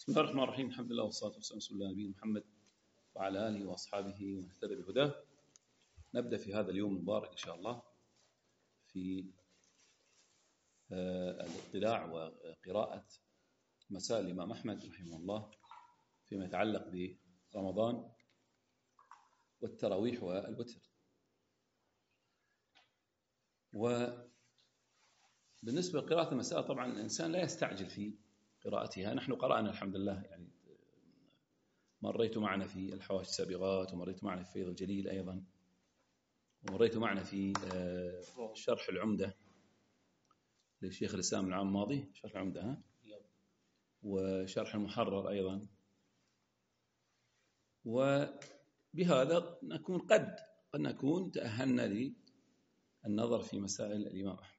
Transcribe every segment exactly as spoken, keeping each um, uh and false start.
بسم الله الرحمن الرحيم. الحمد لله والصلاة والسلام على نبينا محمد وعلى آله وأصحابه ومن اهتدى بهداه. نبدأ في هذا اليوم المبارك إن شاء الله في الاطلاع وقراءة مسائل الإمام أحمد رحمه الله فيما يتعلق برمضان والتراويح والوتر. وبالنسبة لقراءة المسائل طبعا الإنسان لا يستعجل في قراءتها. نحن قرأنا الحمد لله، يعني مريت معنا في الحواشي السابغات، ومريت معنا في فيض الجليل أيضا، ومريت معنا في شرح العمدة للشيخ الإسلام العام الماضي، شرح العمدة ها؟ وشرح المحرر أيضا. وبهذا نكون قد قد نكون تأهلنا للنظر في مسائل الإمام أحمد.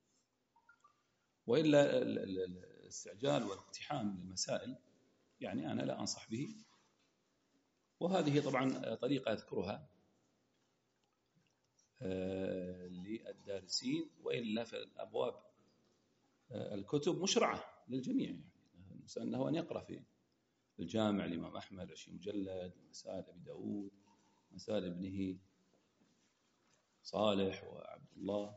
وإلا الاستعجال والاقتحام للمسائل يعني أنا لا أنصح به، وهذه طبعا طريقة أذكرها للدارسين، وإلا في الأبواب الكتب مشرعة للجميع، يعني الإنسان له أن يقرأ في الجامع الإمام أحمد عشرين مجلد، مسائل أبي داود، مسائل ابنه صالح وعبد الله،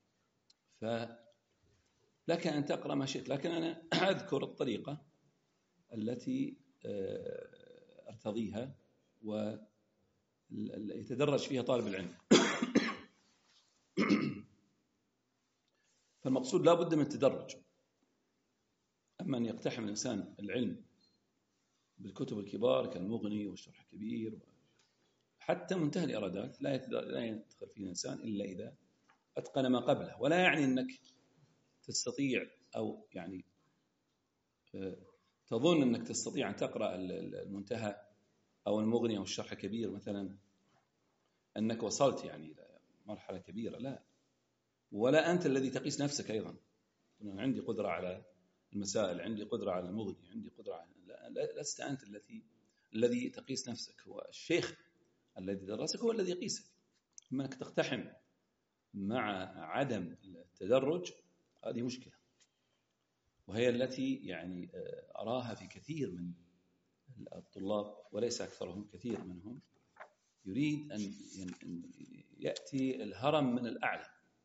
فلك أن تقرأ ما شئت، لكن أنا أذكر الطريقة التي أرتضيها ويتدرج فيها طالب العلم. فالمقصود لا بد من التدرج. أما أن يقتحم الإنسان العلم بالكتب الكبار كالمغني والشرح الكبير حتى منتهى الإرادات لا لا يدخل فيه الإنسان إلا إذا أتقن ما قبله. ولا يعني أنك تستطيع أو يعني تظن أنك تستطيع أن تقرأ المنتهى أو المغني أو الشرح الكبير مثلا أنك وصلت يعني إلى مرحلة كبيرة، لا. ولا أنت الذي تقيس نفسك أيضا، عندي قدرة على المسائل، عندي قدرة على المغني، عندي قدرة على لا، لست أنت الذي الذي تقيس نفسك، هو الشيخ الذي درسك هو الذي يقيسك. أما أنك تقتحم مع عدم التدرج هذه مشكلة، وهي التي يعني أراها في كثير من الطلاب وليس أكثرهم، كثير منهم يريد أن يأتي الهرم من الأعلى.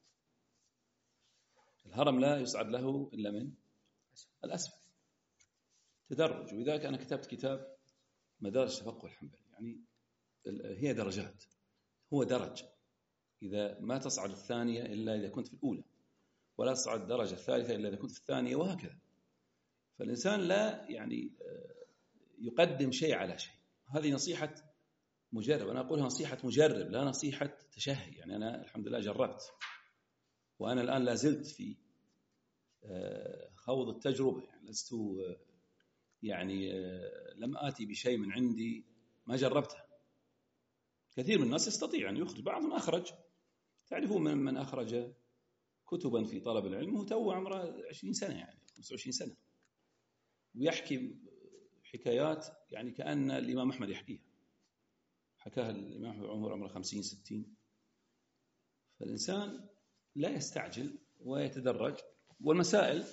الهرم لا يصعد له إلا من الأسفل، تدرج. ولذلك أنا كتبت كتاب مدارج التفقه الحنبلي، يعني هي درجات، هو درج، إذا ما تصعد الثانية إلا إذا كنت في الأولى، ولا تصعد الدرجة الثالثة إلا إذا كنت في الثانية، وهكذا. فالإنسان لا يعني يقدم شيء على شيء. هذه نصيحة مجرب، أنا أقولها نصيحة مجرب لا نصيحة تشهي. يعني أنا الحمد لله جربت، وأنا الآن لا زلت في خوض التجربة، يعني لست يعني لم آتي بشيء من عندي ما جربته. كثير من الناس يستطيع أن يخرج، بعضهم أخرج، تعرفون من من أخرج كتبا في طلب العلم وهو عمره عشرين سنة، يعني خمسة وعشرين سنة، ويحكي حكايات يعني كأن الإمام أحمد يحكيها، حكاها الإمام أحمد عمره عمره خمسين ستين. فالإنسان لا يستعجل ويتدرج، والمسائل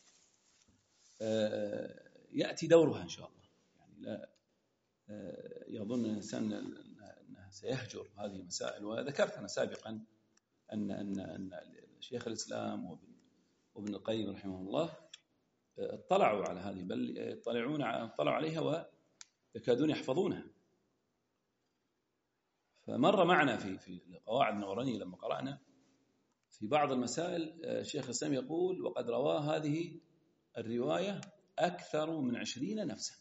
يأتي دورها إن شاء الله. يعني لا يظن الإنسان أنه سيهجر هذه المسائل. وذكرت أنا سابقا أن أن أن شيخ الإسلام وابن القيم رحمه الله اطلعوا على هذه، بل يطلعون اطلعوا عليها ويكادون يحفظونها. فمر معنا في في القواعد النورانية لما قرأنا في بعض المسائل شيخ الإسلام يقول: وقد روى هذه الرواية أكثر من عشرين نفسا.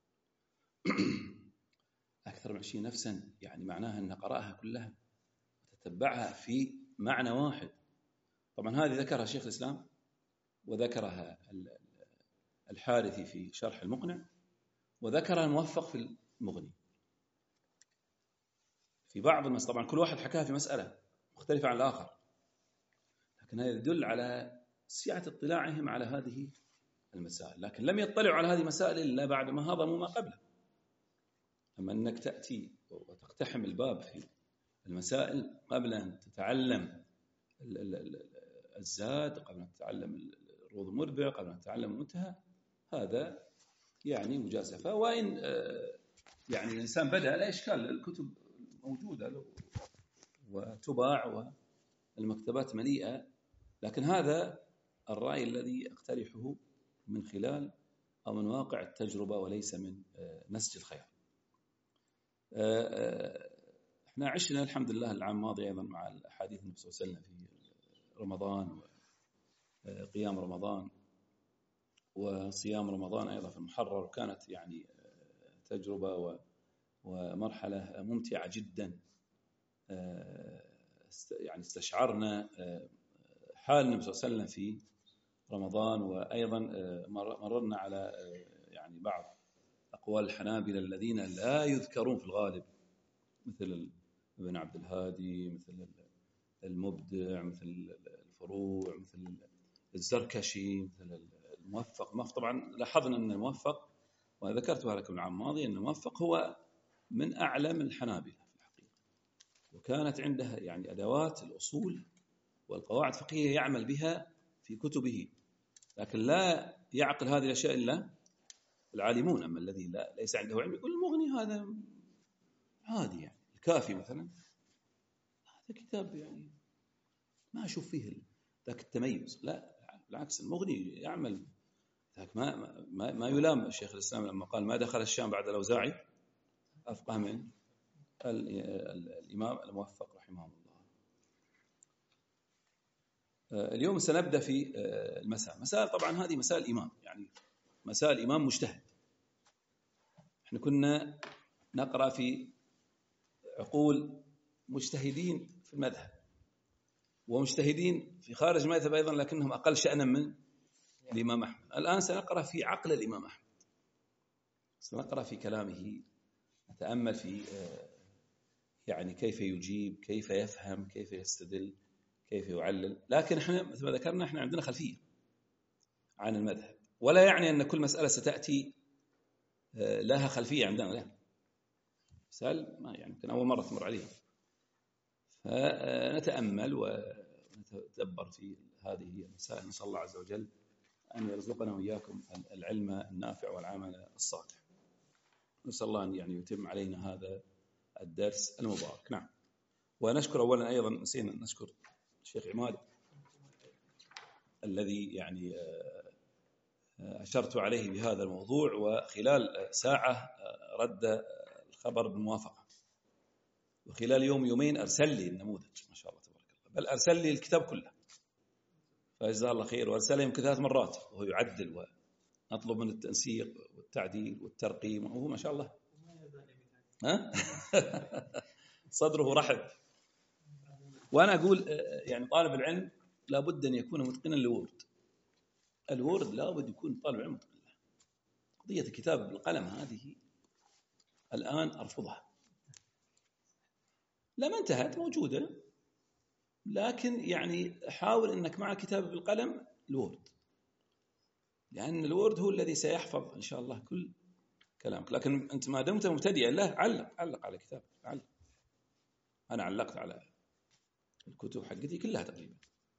أكثر من عشرين نفسا يعني معناها أن قرأها كلها وتتبعها في معنى واحد. طبعا هذه ذكرها شيخ الإسلام، وذكرها الحارثي في شرح المقنع، وذكرها الموفق في المغني. في بعض المسائل طبعا كل واحد حكاها في مسألة مختلفة عن الآخر، لكن هذا يدل على سعة اطلاعهم على هذه المسائل. لكن لم يطلعوا على هذه المسائل إلا بعد ما هضموا ما قبله. أما أنك تأتي وتقتحم الباب في المسائل قبل أن تتعلم الزاد، قبل أن تتعلم الروض المربع، قبل أن تتعلم المنتهى، هذا يعني مجازفة. وإن يعني الإنسان بدأ لا إشكال، الكتب موجودة وتباع والمكتبات مليئة، لكن هذا الرأي الذي أقترحه من خلال أو من واقع التجربة وليس من نسج الخيال. احنا عشنا الحمد لله العام الماضي أيضا مع الأحاديث النبي صلى الله عليه وسلم في رمضان وقيام رمضان وصيام رمضان أيضا في المحرر، وكانت يعني تجربة ومرحلة ممتعة جدا. يعني استشعرنا حال النبي صلى الله عليه وسلم في رمضان، وأيضا مررنا على يعني بعض أقوال الحنابلة الذين لا يذكرون في الغالب، مثل ابن عبد الهادي، مثل المبدع، مثل الفروع، مثل الزركشي، مثل الموفق. الموفق طبعا لاحظنا أن الموفق، وذكرتها لكم العام الماضي، أن الموفق هو من أعلم الحنابلة في الحقيقة، وكانت عنده يعني أدوات الأصول والقواعد الفقهية يعمل بها في كتبه، لكن لا يعقل هذه الأشياء إلا العالمون. أما الذي لا ليس عنده علم يقول المغني هذا عادي، يعني الكافي مثلا هذا كتاب يعني ما أشوف فيه ذاك التميز. لا بالعكس، المغني يعمل ذاك. ما ما ما يلام الشيخ الإسلام لما قال ما دخل الشام بعد الأوزاعي أفقه من الإمام الموفق رحمه الله. اليوم سنبدأ في المسائل. مسائل طبعا هذه مسائل إمام، يعني مسائل إمام مجتهد. احنا كنا نقرأ في عقول مجتهدين في المذهب ومجتهدين في خارج المذهب أيضا، لكنهم أقل شأنا من الإمام أحمد. الآن سنقرأ في عقل الإمام أحمد، سنقرأ في كلامه، نتأمل في يعني كيف يجيب، كيف يفهم، كيف يستدل، كيف يعلل. لكن احنا مثل ما ذكرنا احنا عندنا خلفية عن المذهب، ولا يعني أن كل مسألة ستأتي لها خلفية عندنا، لا، مسألة ما يعني يمكن أول مرة تمر عليها، فنتأمل ونتدبر في هذه المسائل. نسأل الله عز وجل أن يرزقنا وإياكم العلم النافع والعمل الصالح. نسأل الله أن يعني يتم علينا هذا الدرس المبارك. نعم. ونشكر أولا أيضا، نسينا نشكر الشيخ عماد الذي يعني أشرت عليه بهذا الموضوع، وخلال ساعة رد الخبر بالموافقة، وخلال يوم يومين أرسل لي النموذج ما شاء الله تبارك الله، بل أرسل لي الكتاب كله، فجزاه الله خير. وأرسل لي يمكن ثلاث مرات وهو يعدل، ونطلب من التنسيق والتعديل والترقيم، وهو ما شاء الله ها صدره رحب. وأنا أقول يعني طالب العلم لابد أن يكون متقنا للوورد. الوورد لابد يكون طالب علم متقن له. قضية الكتاب بالقلم هذه الآن أرفضها، لما انتهت موجودة، لكن يعني حاول أنك مع الكتاب بالقلم الوورد، لأن الوورد هو الذي سيحفظ إن شاء الله كل كلامك. لكن أنت ما دمت مبتدئا له علق علق على كتاب، علق. أنا علقت على الكتب حقتي كلها تقريبا،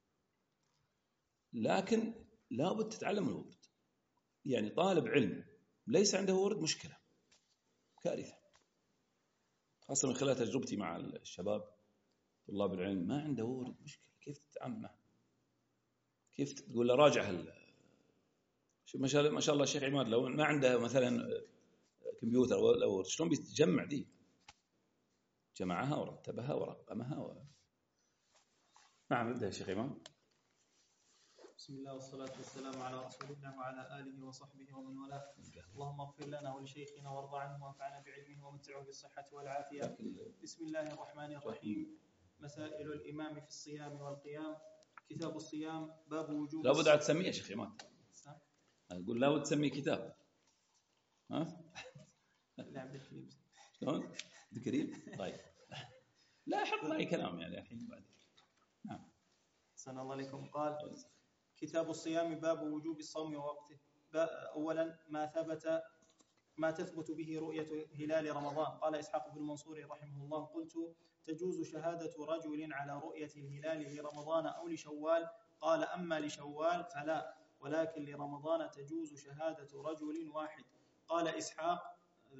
لكن لابد تتعلم الوورد. يعني طالب علم ليس عنده وورد مشكلة، كارثة، خاصة من خلال تجربتي مع الشباب طلاب العلم. ما عنده وورد مشكلة، كيف تتعامل معه؟ كيف تقول له راجع هال ما شاء الله ما شاء الله الشيخ عماد لو ما عنده مثلا كمبيوتر ولا وورد شلون بيتجمع دي؟ جمعها ورتبها ورقمها و... نعم. ابدأ يا شيخ عماد. بسم الله والصلاة والسلام على رسول الله وعلى آله وصحبه ومن والاه. اللهم اغفر لنا ولشيخنا وارض عنه وانفعنا بعلمه ومتعه بالصحة والعافية. بسم الله الرحمن الرحيم. مسائل الإمام في الصيام والقيام. كتاب الصيام باب وجوب. لا بد تسميه يا شيخ عماد. أقول لا بد تسميه كتاب. ها؟ لا عبد الكريم. شلون؟ عبد الكريم. طيب. لا حط معي كلام يعني الحين بعد. نعم. سن الله عليكم. قال كتاب الصيام باب وجوب الصوم ووقته. أولا ما ثبت ما تثبت به رؤية هلال رمضان. قال إسحاق بن منصور رحمه الله قلت تجوز شهادة رجل على رؤية الهلال لرمضان أو لشوال؟ قال أما لشوال فلا، ولكن لرمضان تجوز شهادة رجل واحد. قال إسحاق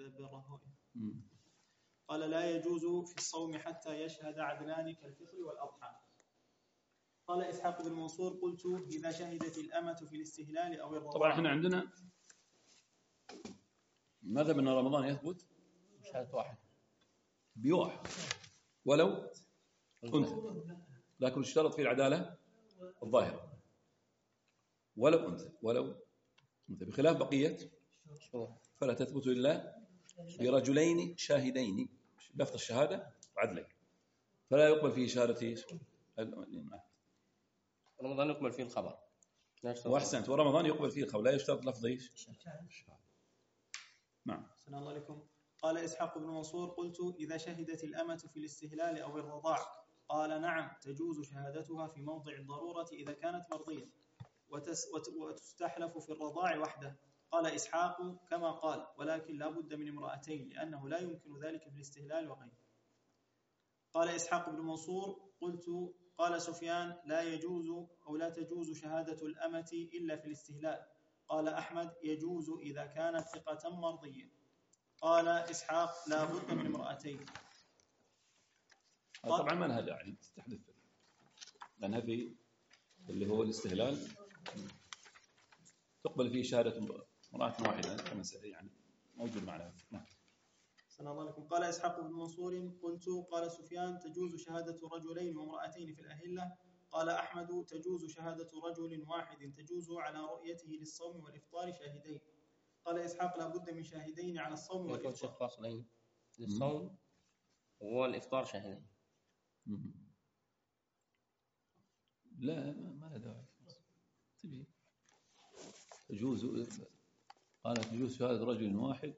قال لا يجوز في الصوم حتى يشهد عدلان كالفطر والأضحى. قال إسحاق بن منصور قلت إذا شهدت الأمة في الاستهلال أو الرضاعة. طبعا احنا عندنا ماذا من رمضان يثبت شهادة واحد بواحد ولو أنثى، لكن اشترط في العدالة الظاهرة ولو أنثى ولو أنثى، بخلاف بقية فلا تثبت إلا برجلين شاهدين، لفظ الشهادة وعدلين، فلا يقبل فيه شهادة رمضان يقبل فيه الخبر. وأحسنت، ورمضان يقبل فيه الخبر لا يشترط لفظ ايش؟ نعم. السلام الله عليكم. قال إسحاق بن منصور قلت إذا شهدت الأمة في الاستهلال أو الرضاع. قال نعم تجوز شهادتها في موضع الضرورة إذا كانت مرضية وتستحلف في الرضاع وحده. قال إسحاق كما قال ولكن لا بد من امرأتين لأنه لا يمكن ذلك في الاستهلال وغيره. قال إسحاق بن منصور قلت قال سفيان لا يجوز أو لا تجوز شهادة الأمة إلا في الاستهلال. قال أحمد يجوز إذا كانت ثقة مرضية. قال إسحاق لا بد من امرأتين. طبعا ما لها داعي تستحدث لأنها في اللي هو الاستهلال تقبل فيه شهادة امرأة واحدة كما يعني موجود معنا. نعم. السلام عليكم. قال إسحاق بن منصور قلت قال سفيان تجوز شهادة رجلين وامرأتين في الأهلة. قال أحمد تجوز شهادة رجل واحد تجوز على رؤيته للصوم والإفطار شاهدين. قال إسحاق لا بد من شاهدين على الصوم والإفطار. فاصلين للصوم والإفطار شاهدين. لا ما لا داعي تجي تجوز. قال تجوز شهادة رجل واحد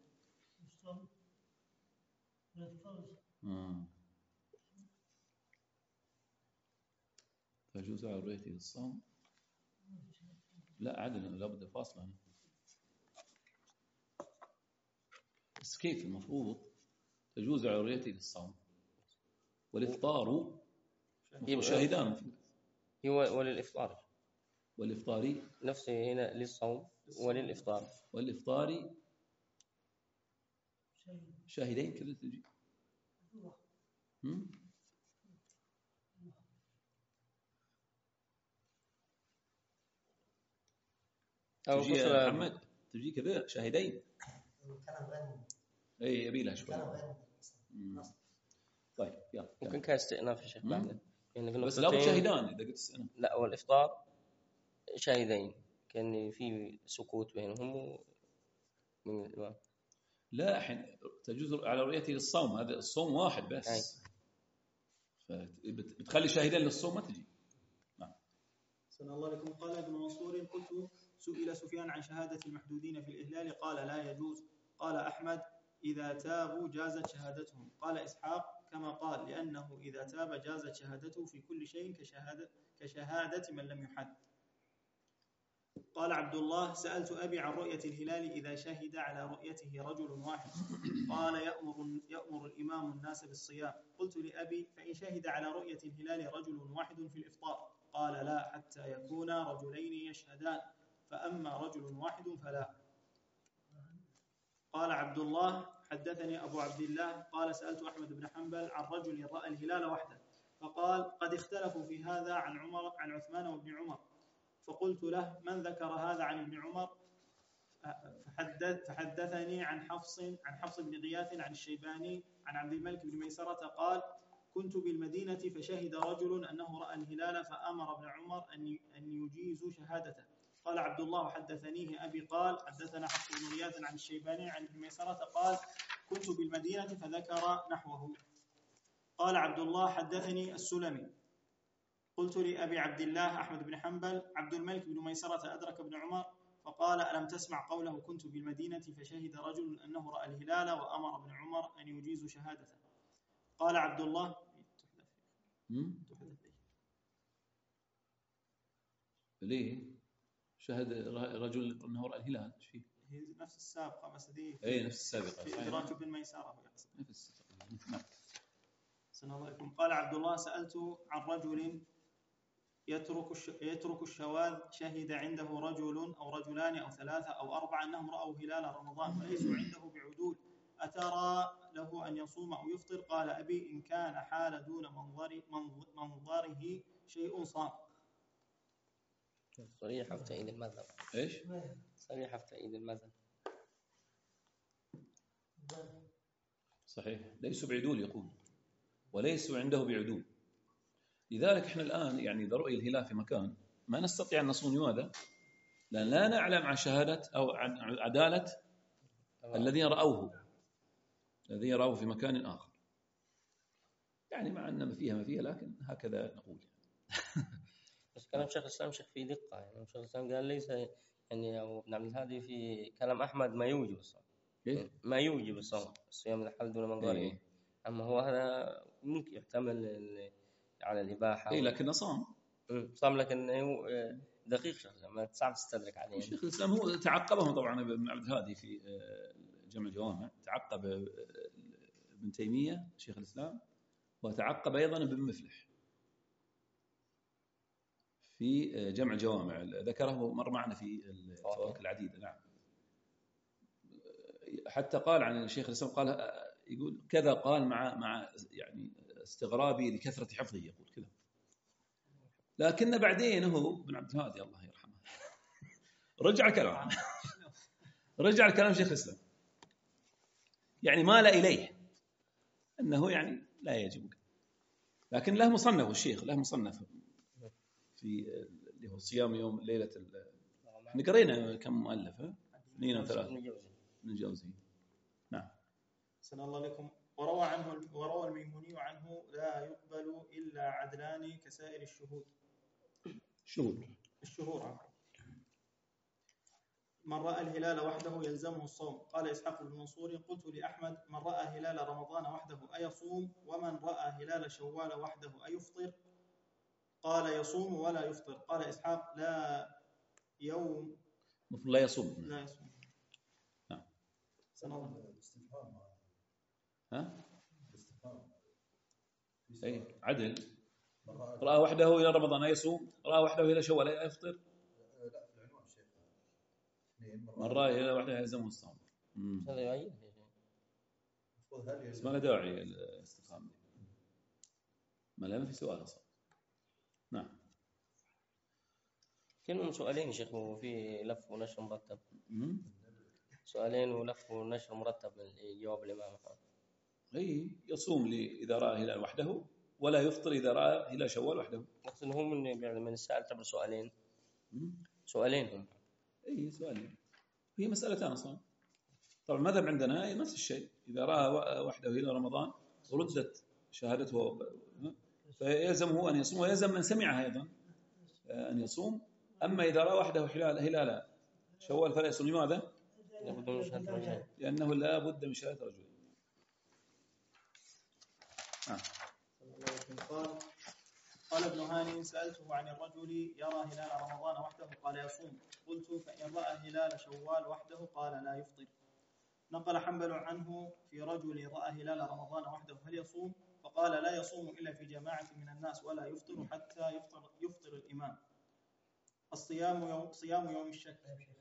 آه. تجوز على رؤيته للصوم. لا عدل لا بد فاصلة. بس كيف المفروض تجوز على رؤيته للصوم والإفطار شاهدان هو وللإفطار والإفطار نفسه هنا للصوم وللإفطار والإفطار شاهدين كذا تجي أو تجي يا محمد تجي كذا شاهدين اي يبي لها شوي. طيب يلا ممكن كاستئناف يا شيخ بعد يعني بس لا شاهدان اذا قلت استئناف. لا والإفطار شاهدين كان في سكوت بينهم من الإمام. لا حين تجوز على رؤيته للصوم هذا الصوم واحد بس فبتخلي شاهدين للصوم ما تجي. نعم. سنة الله عليكم. قال ابن منصور قلت سئل سفيان عن شهادة المحدودين في الإهلال قال لا يجوز. قال أحمد إذا تابوا جازت شهادتهم. قال إسحاق كما قال لأنه إذا تاب جازت شهادته في كل شيء كشهادة, كشهادة من لم يحد. قال عبد الله سألت أبي عن رؤية الهلال إذا شهد على رؤيته رجل واحد. قال يأمر, يأمر الإمام الناس بالصيام. قلت لأبي فإن شهد على رؤية الهلال رجل واحد في الإفطار. قال لا حتى يكون رجلين يشهدان فأما رجل واحد فلا. قال عبد الله حدثني أبو عبد الله قال سألت أحمد بن حنبل عن رجل رأى الهلال وحده فقال قد اختلفوا في هذا عن عمر عن عثمان وابن عمر. فقلت له من ذكر هذا عن ابن عمر؟ فحدث فحدثني عن حفص عن حفص بن غياث عن الشيباني عن عبد الملك بن ميسرة قال كنت بالمدينة فشهد رجل أنه رأى الهلال فأمر ابن عمر أن أن يجيز شهادته. قال عبد الله حدثنيه أبي قال حدثنا حفص بن غياث عن الشيباني عن ابن ميسرة قال كنت بالمدينة فذكر نحوه. قال عبد الله حدثني السلمي قلت لأبي عبد الله أحمد بن حنبل عبد الملك بن ميسرة أدرك ابن عمر فقال ألم تسمع قوله كنت بالمدينة فشهد رجل أنه رأى الهلال وأمر ابن عمر أن يجيز شهادته. قال عبد الله ليه شهد رجل أنه رأى الهلال ايش فيه؟ هي نفس السابقة بس دي اي نفس السابقة في إدراك ابن ميسرة نفس السابقة. سنة الله عليكم. قال عبد الله سألت عن رجل يترك يترك الشواذ شهد عنده رجل أو رجلان أو ثلاثة أو أربعة أنهم رأوا هلال رمضان وليسوا عنده بعدول، أترى له أن يصوم أو يفطر؟ قال أبي إن كان حال دون منظر منظره شيء صام. صريحة في تأييد المذهب. إيش؟ صريحة في تأييد المذهب. صحيح، ليسوا بعدول يقول، وليسوا عنده بعدول. لذلك احنا الآن يعني إذا رؤي الهلال في مكان ما نستطيع أن نصوم. لماذا؟ لأن لا نعلم عن شهادة أو عن عدالة الذين رأوه الذين رأوه في مكان آخر. يعني مع أن ما فيها ما فيها، لكن هكذا نقول. بس كلام شيخ الإسلام شيخ فيه دقة. يعني شيخ الإسلام قال ليس يعني أو ابن عبد الهادي في كلام أحمد ما يوجب الصوم. إيه؟ ما يوجب الصوم الصيام الحل دون منظره. إيه؟ أما هو هذا ممكن يحتمل على الإباحة. إيه لكن صام. صام لكن دقيق شيخ ما صعب تستدرك عليه. شيخ الإسلام هو تعقبهم طبعا ابن عبد الهادي في جمع الجوامع، تعقب ابن تيمية شيخ الإسلام، وتعقب أيضا ابن مفلح في جمع الجوامع، ذكره مر معنا في الفواكه العديدة. نعم. حتى قال عن الشيخ الإسلام قال يقول كذا، قال مع مع يعني استغرابي لكثرة حفظه، يقول كذا. لكن بعدين هو ابن عبد الهادي الله يرحمه رجع الكلام رجع الكلام شيخ الإسلام، يعني مال إليه أنه يعني لا يجب. لكن له مصنف الشيخ، له مصنف في اللي هو صيام يوم ليلة. احنا قرينا كم مؤلف؟ اثنين او ثلاثة من الجوزي. نعم. سن الله عليكم. وروى عنه وروى الميموني عنه لا يقبل إلا عدلان كسائر الشهود. شهود الشهور. من رأى الهلال وحده يلزمه الصوم. قال إسحاق بن منصور قلت لأحمد من رأى هلال رمضان وحده أيصوم؟ ومن رأى هلال شوال وحده أيفطر؟ قال يصوم ولا يفطر. قال إسحاق لا يوم المفروض لا يصوم. لا يصوم. نعم. سنظر. ها؟ أي عدل. رأى وحده إلى رمضان يصوم، رأى وحده إلى شوال يفطر. لا في العنوان شيخ. من رأى إلى وحده يلزمه الصوم. هذا يعين. ما له داعي الاستفهام. ما له في سؤال أصلا. نعم. كانوا سؤالين يا شيخ وفي لف ونشر مرتب. سؤالين ولف ونشر مرتب من جواب الإمام. أي يصوم لي إذا رأى هلال وحده، ولا يفطر إذا رأى هلال شوال وحده. أقصد هم من من السائل تعتبر سؤالين. سؤالين هم. أي سؤالين. هي مسألتان أصلا. طبعا المذهب عندنا هي نفس الشيء، إذا رأى وحده هلال رمضان ردت شهادته فيلزمه أن يصوم، ويلزم من سمعها أيضا أن يصوم. أما إذا رأى وحده هلال شوال فلا يصوم. لماذا؟ لأنه لا بد من شهادة رجل. آه. قال قال ابن هاني سألته عن الرجل يرى هلال رمضان وحده قال يصوم. قلت فإن رأى هلال شوال وحده قال لا يفطر. نقل حنبل عنه في رجل رأى هلال رمضان وحده هل يصوم؟ فقال لا يصوم إلا في جماعة من الناس ولا يفطر حتى يفطر, يفطر الإمام. الصيام يوم صيام يوم الشك.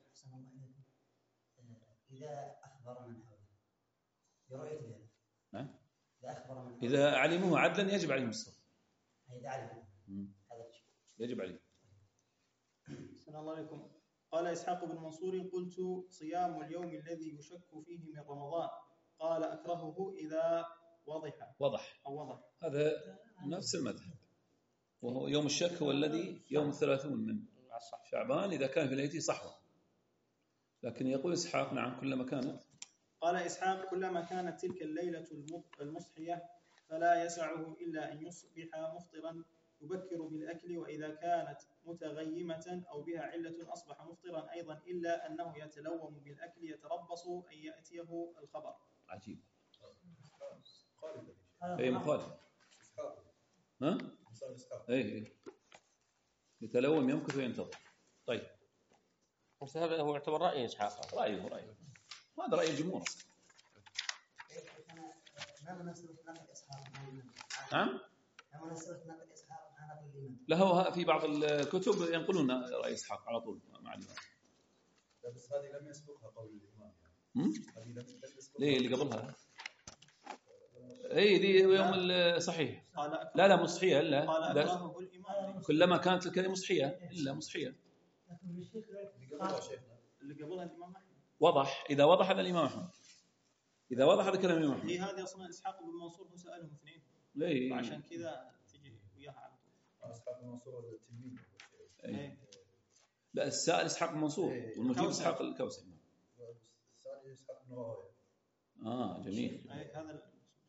إذا أخبر من حوله برؤية الهلال. نعم. إذا أخبر من حوله. إذا علموه عدلا يجب عليهم الصوم. إذا علموه. هذا الشيء. يجب عليه. السلام الله عليكم. قال إسحاق بن منصور قلت صيام اليوم الذي يشك فيه من رمضان. قال أكرهه إذا وضح. وضح. أو وضح. هذا نفس المذهب، وهو يوم الشك هو الذي يوم الثلاثون من شعبان إذا كان في ليلته صحوة. لكن يقول إسحاق نعم كلما كانت. قال إسحاق كلما كانت تلك الليلة المصحية فلا يسعه إلا أن يصبح مفطرا يبكر بالأكل، وإذا كانت متغيمة أو بها علة أصبح مفطرا أيضا، إلا أنه يتلوم بالأكل يتربص أن يأتيه الخبر. عجيب. أي مخالف. ها؟ أي يتلوم يمكث وينتظر. طيب. بس هذا هو يعتبر رأي إسحاق. رأيه رأيه. هذا رأي الجمهور. ما مناسبة نقل إسحاق؟ نعم. ما مناسبة نقل إسحاق؟ على الإمام. له في بعض الكتب ينقلون رأي إسحاق على طول مع الإمام. لا بس هذه لم يسبقها قول الإمام يعني. هم؟ هذه لم لم يسبقها. ليه اللي قبلها؟ اي دي يوم ال- صحيح. قال لا لا مصحية قال الا ده أكرهه الإمام. كلما كانت الكلمة مصحية الا مصحية. اللي قبلها شيخنا. اللي قبلها الإمام أحمد. وضح إذا وضح هذا الإمام أحمد. إذا وضح هذا كلام الإمام هي أحمد. هذه أصلا إسحاق بن منصور هو سألهم اثنين ليه؟ فعشان كذا تجي وياها على طول. أصحاب المنصور التلميذ. إيه. لا السائل إسحاق بن منصور إيه. والمجيب إسحاق الكوسري. الثاني إسحاق بن راهويه. آه جميل. أي هذا ال-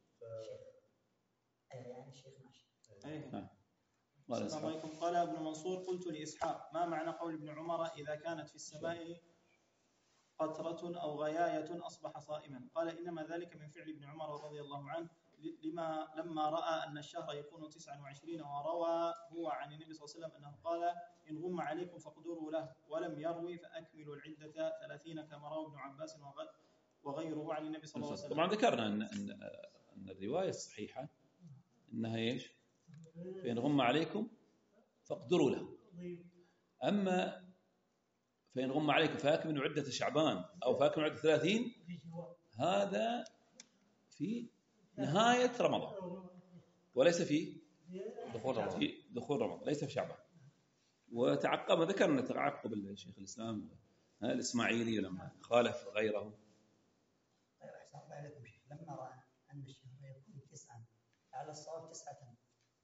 يعني الشيخ ماشي. أي. نعم. قال السلام إسحاق. عليكم. قال ابن منصور قلت لإسحاق ما معنى قول ابن عمر إذا كانت في السماء قطرة أو غياية أصبح صائما؟ قال إنما ذلك من فعل ابن عمر رضي الله عنه لما لما رأى أن الشهر يكون تسعة وعشرين وروى هو عن النبي صلى الله عليه وسلم أنه قال إن غم عليكم فاقدروا له ولم يروي فأكملوا العدة ثلاثين كما روى ابن عباس وغيره عن النبي صلى الله عليه وسلم. طبعا ذكرنا أن أن أن الرواية الصحيحة أنها إيش؟ فإن غم عليكم فاقدروا له. أما فإن غم عليكم فأكملوا عدة شعبان أو فأكملوا عدة ثلاثين هذا في نهاية رمضان وليس في دخول رمضان. في دخول رمضان ليس في شعبان. وتعقب ذكرنا تعقب الشيخ الإسلام الإسماعيلي لما خالف غيره. طيب أحسن الله عليكم شيخ لما رأى أن الشهر يكون تسعة على الصواب تسعة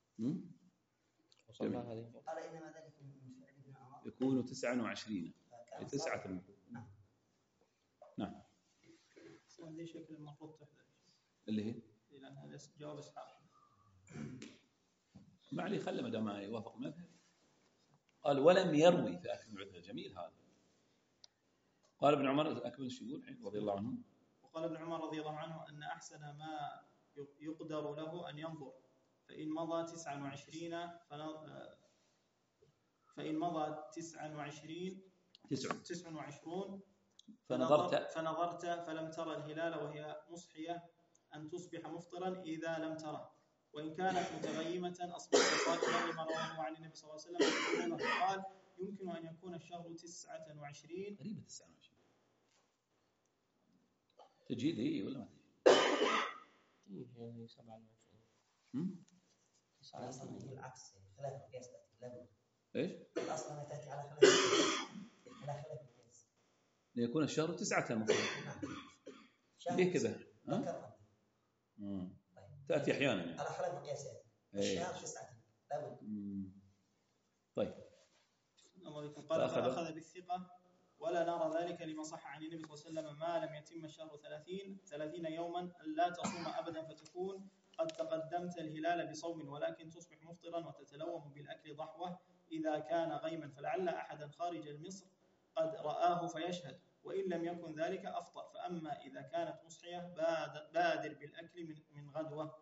وصلنا هذه. قال إنما ذلك من فعل ابن عمر يكون تسعة وعشرين فكان تسعة صائما. المفروض. نعم هذه شكل المفروض تحدث اللي هي لأن هذا جواب إسحاق. ما عليه خلى ما دام يوافق المذهب. قال ولم يروي فأكمل عدة. جميل هذا. قال ابن عمر أكمل شو يقول رضي الله عنه. وقال ابن عمر رضي الله عنه أن أحسن ما يقدر له أن ينظر فإن مضى تسعة وعشرين فإن مضى تسعة وعشرين تسعة تسعة وعشرون فنظرت فنظرت فلم ترى الهلال وهي مصحية أن تصبح مفطرا إذا لم تره وإن كانت متغيمة أصبحت صائما لما رواه عن النبي صلى الله عليه وسلم قال يمكن أن يكون الشهر تسعة وعشرين قريبة تسعة وعشرين تجي ذي ولا ما تجي؟ تجي سبعة وعشرين. هم؟ أصلا هي العكس خلاف القياس تأتي لا إيش؟ أصلا تأتي على خلاف على خلاف القياس. ليكون الشهر تسعة المفروض. نعم. ليه كذا؟ ها؟ ذكرها. مم. طيب. تأتي أحيانا يعني. على خلاف القياسات. إيه. الشهر تسعة لابد. مم. طيب. قال فأخذ- فأخذ بالثقة ولا نرى ذلك لما صح عن النبي صلى الله عليه وسلم ما لم يتم الشهر ثلاثين ثلاثين يوما أن لا تصوم أبدا فتكون قد تقدمت الهلال بصوم ولكن تصبح مفطرا وتتلوم بالأكل ضحوة إذا كان غيما فلعل أحدا خارج مصر قد رآه فيشهد وإن لم يكن ذلك أفطر فأما إذا كانت مصحية باد- بادر بالأكل من من غدوة.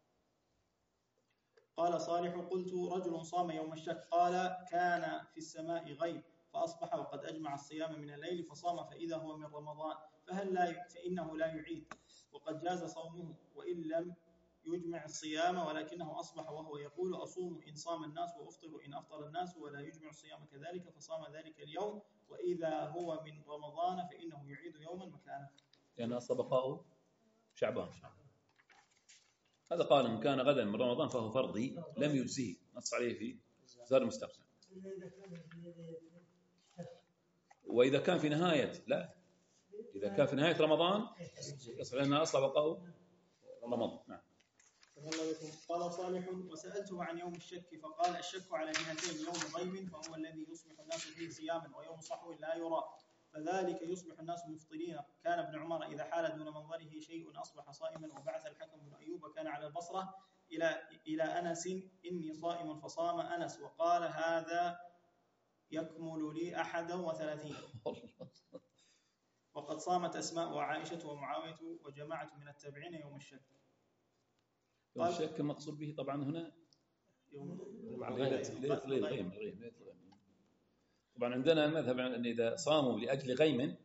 قال صالح قلت رجل صام يوم الشك قال كان في السماء غيب فأصبح وقد أجمع الصيام من الليل فصام فإذا هو من رمضان فهل لا ي... فإنه لا يعيد وقد جاز صومه وإن لم يجمع الصيام ولكنه أصبح وهو يقول أصوم إن صام الناس وأفطر إن أفطر الناس ولا يجمع الصيام كذلك فصام ذلك اليوم وإذا هو من رمضان فإنه يعيد يوما مكانه. لأن أصل بقاؤه شعبان. هذا قال إن كان غدا من رمضان فهو فرضي لم يجزيه نص عليه في زاد المستقبل. وإذا كان في نهاية لا إذا كان في نهاية رمضان يصل لأن أصل بقاؤه رمضان. نعم. قال صالح وسألته عن يوم الشك فقال الشك على جهتين يوم غيب فهو الذي يصبح الناس فيه صياما ويوم صحو لا يرى فذلك يصبح الناس مفطرين. كان ابن عمر إذا حال دون منظره شيء أصبح صائما وبعث الحكم بن أيوب وكان على البصرة إلى إلى أنس إني صائم فصام أنس وقال هذا يكمل لي أحدا وثلاثين. وقد صامت أسماء وعائشة ومعاوية وجماعة من التابعين يوم الشك. يوم الشك المقصود به طبعا هنا يوم ليلة الغيم. طبعا عندنا المذهب أن إذا صاموا لأجل غيم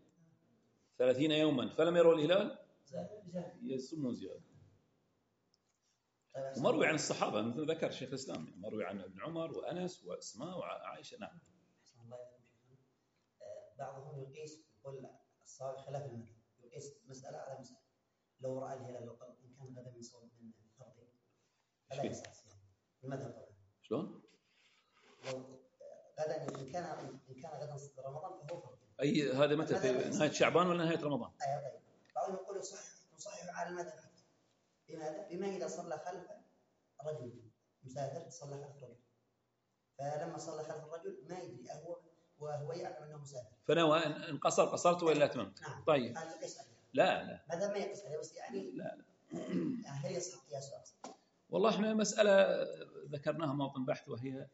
ثلاثين يوما فلم يروا الهلال يصومون زيادة. طيب أحسن ومروي الله. عن الصحابة مثل ما ذكر شيخ الإسلام، يعني مروي عن ابن عمر وأنس وأسماء وعائشة. نعم. أحسن الله إليكم شيخنا. آه، بعضهم يقيس يقول الصواب خلاف المذهب، يقيس مسألة على مسألة. لو رأى الهلال لو قال إن كان غدا من صوم من فرض فلا إيش يصح صيام المذهب طبعا. شلون؟ لو غدا إن كان إن كان غدا رمضان فهو فرض. أي هذا متى في نهاية شعبان ولا نهاية رمضان؟ أيوة طيب. بعضهم يقول يصح نصحح على المذهب حتى. لماذا؟ بما إذا صلى خلف رجل مسافر صلى خلف رجل، فلما صلى خلف الرجل ما يدري أهو وهو يعلم أنه مسافر. فنوى إن قصر قصرت وإلا أتممت. نعم. طيب. هذا يقيس عليه. لا لا. ماذا ما يقيس عليه بس يعني. لا لا. يعني هل يصح قياسه أصلا؟ والله احنا مسألة ذكرناها موطن بحث، وهي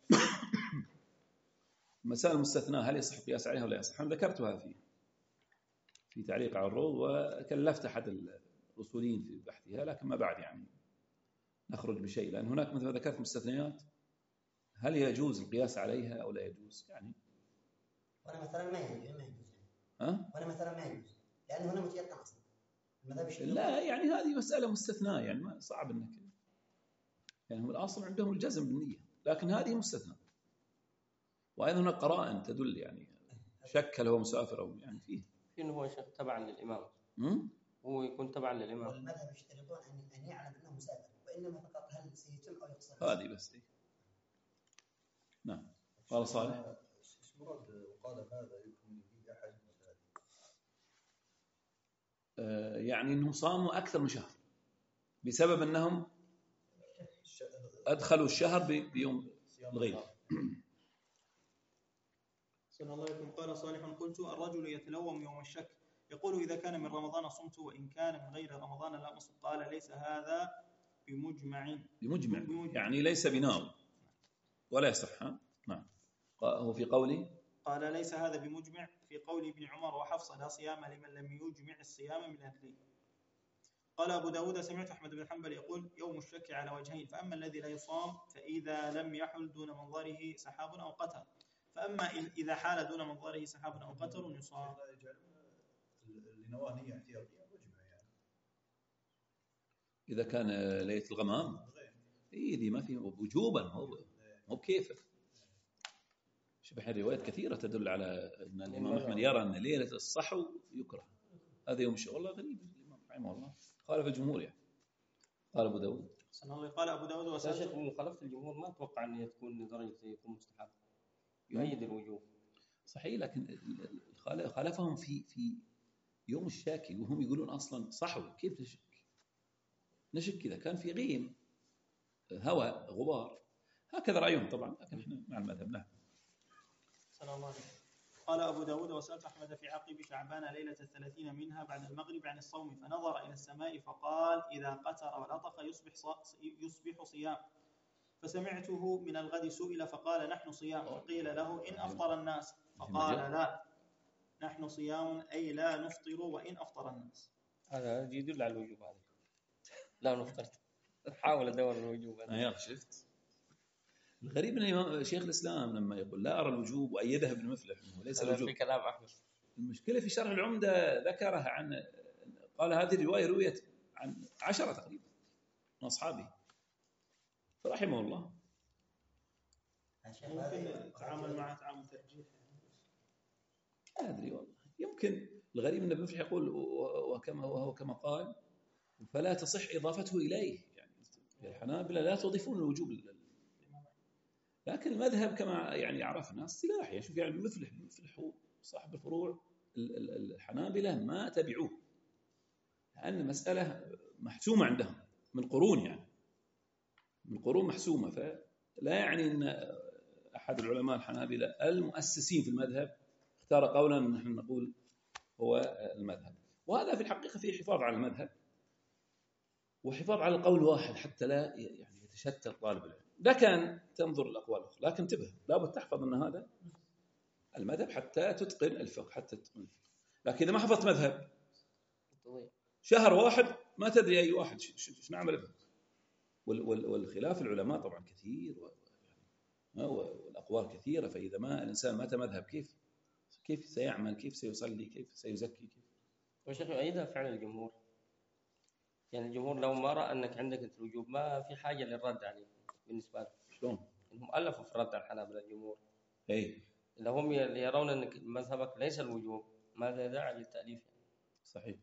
مسائل المستثناء هل يصح القياس عليها ولا يصح. أنا ذكرتها في في تعليق على الروض، وكلفت أحد الأصوليين في بحثها، لكن ما بعد يعني نخرج بشيء، لأن هناك مثل ما ذكرت مستثنيات هل يجوز القياس عليها أو لا يجوز يعني. وأنا مثلا ما يجوز ما يجوز ها؟ وأنا مثلا ما يجوز لأنه هنا متيقن أصلا المذهب الشافعي. لا يعني هذه مسألة مستثناء، يعني ما صعب انك يعني هم الاصل عندهم الجزم بالنية، لكن هذه مستثناء. وايضا هناك قرائن تدل يعني شك هل هو مسافر او يعني فيه في انه هو شيخ تبعا للامام. امم هو يكون تبعا للامام. والمذهب يشترطون أن أن يعلم أنه مسافر، وإنما فقط هل سيتم أو يقصر. هذه بس دي. نعم. قال صالح. ايش مراد وقال هذا يكمل به احد المسائل؟ آه يعني انهم صاموا اكثر من شهر بسبب انهم ادخلوا الشهر بيوم الغيب. أحسن الله إليكم. قال صالح قلت الرجل يتلوم يوم الشك يقول إذا كان من رمضان صمت وإن كان من غير رمضان لا أصم. قال ليس هذا بمجمع. بمجمع بمجمع. يعني ليس بناوي ولا يصح. نعم. هو في قولي قال ليس هذا بمجمع في قول ابن عمر وحفصة لا صيام لمن لم يجمع الصيام من الليل. قال أبو داود سمعت أحمد بن حنبل يقول يوم الشك على وجهين، فأما الذي لا يصام فإذا لم يحل دون منظره سحاب أو قتر، فأما إذا حال دون منظره سحاب أو قتر يصام. لا يجعلون اللي نواه نية احتياطية مجمع يعني. إذا كان ليلة الغمام إيه دي ما في وجوبا، هو مو بكيفه. شبه الروايات كثيرة تدل على أن الإمام أحمد يرى أن ليلة الصحو يكره، هذا يوم الشهر. والله غريب الإمام رحمه الله خالف الجمهور يعني. قال أبو داود قال أبو داود يا وسلم شيخ مخالفة الجمهور ما أتوقع أن تكون لدرجة يكون مستحب، يؤيد الوجوب. صحيح، لكن خالفهم في في يوم الشاكي وهم يقولون أصلا صحو. كيف نشك؟ نشك إذا كان في غيم هواء غبار، هكذا رأيهم طبعا، لكن احنا مع المذهب. نعم. قال أبو داود وسألت أحمد في عقب شعبان ليلة الثلاثين منها بعد المغرب عن الصوم، فنظر إلى السماء فقال إذا قتر ولطخ يصبح يصبح صيام. فسمعته من الغد سئل فقال نحن صيام، فقيل له إن أفطر الناس، فقال لا نحن صيام أي لا نفطر وإن أفطر الناس. هذا يدل على الوجوب. هذا لا نفطر. حاول أدور الوجوب. أنا شفت الغريب ان الإمام شيخ الاسلام لما يقول لا ارى الوجوب وايدها ابن مفلح انه ليس الوجوب. في كلام احمد. المشكله في شرح العمده ذكرها عن قال هذه الروايه رويت عن عشرة تقريبا من اصحابه فرحمه الله. ممكن تعامل مع تعامل ترجيح. لا ادري والله، يمكن. الغريب ان ابن مفلح يقول وكما وهو كما قال فلا تصح اضافته اليه، يعني الحنابلة لا تضيفون الوجوب، لكن المذهب كما يعني عرفنا اصطلاح. يعني شوف يعني المفلح المفلح هو صاحب الفروع الحنابلة ما تبعوه، لأن المسألة محسومة عندهم من قرون، يعني من قرون محسومة. فلا يعني أن أحد العلماء الحنابلة المؤسسين في المذهب اختار قولا نحن نقول هو المذهب. وهذا في الحقيقة فيه حفاظ على المذهب وحفاظ على القول الواحد حتى لا يعني يتشتت طالب العلم. لكن تنظر الأقوال الأخرى، لكن انتبه لابد تحفظ أن هذا المذهب حتى تتقن الفقه، حتى تتقن الفقه. لكن إذا ما حفظت مذهب شهر واحد ما تدري أي واحد شو نعمل به. والخلاف العلماء طبعا كثير والأقوال كثيرة، فإذا ما الإنسان مات مذهب كيف كيف سيعمل، كيف سيصلي، كيف سيزكي، كيف وشيخ يؤيدها فعل الجمهور. يعني الجمهور لو ما رأى أنك عندك الوجوب ما في حاجة للرد عليه بالنسبة لهم. شلون؟ إنهم ألفوا في الرد على الحنابلة الجمهور. اي إذا هم يرون أنك مذهبك ليس الوجوب ماذا داعي للتأليف؟ صحيح.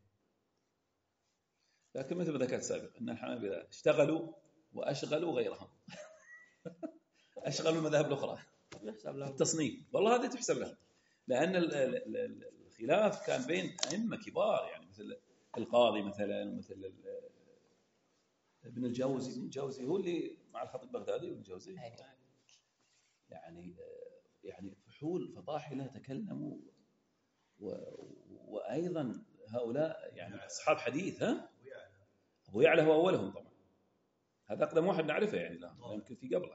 لكن مثل ما ذكرت سابقا ان الحنابلة اشتغلوا واشغلوا غيرهم. اشغلوا المذاهب الاخرى يحسب لهم التصنيف، والله هذه تحسب لهم، لان ال- ال- ال- الخلاف كان بين ائمه كبار، يعني مثل القاضي مثلا، ومثل ال- ابن الجوزي. ابن الجوزي هو اللي مع الخطيب البغدادي. ابن الجوزي يعني يعني فحول فطاحله تكلموا، و- وايضا هؤلاء يعني اصحاب حديث. ها ابو يعلى هو اولهم طبعا، هذا اقدم واحد نعرفه يعني، لا لا يمكن في قبله.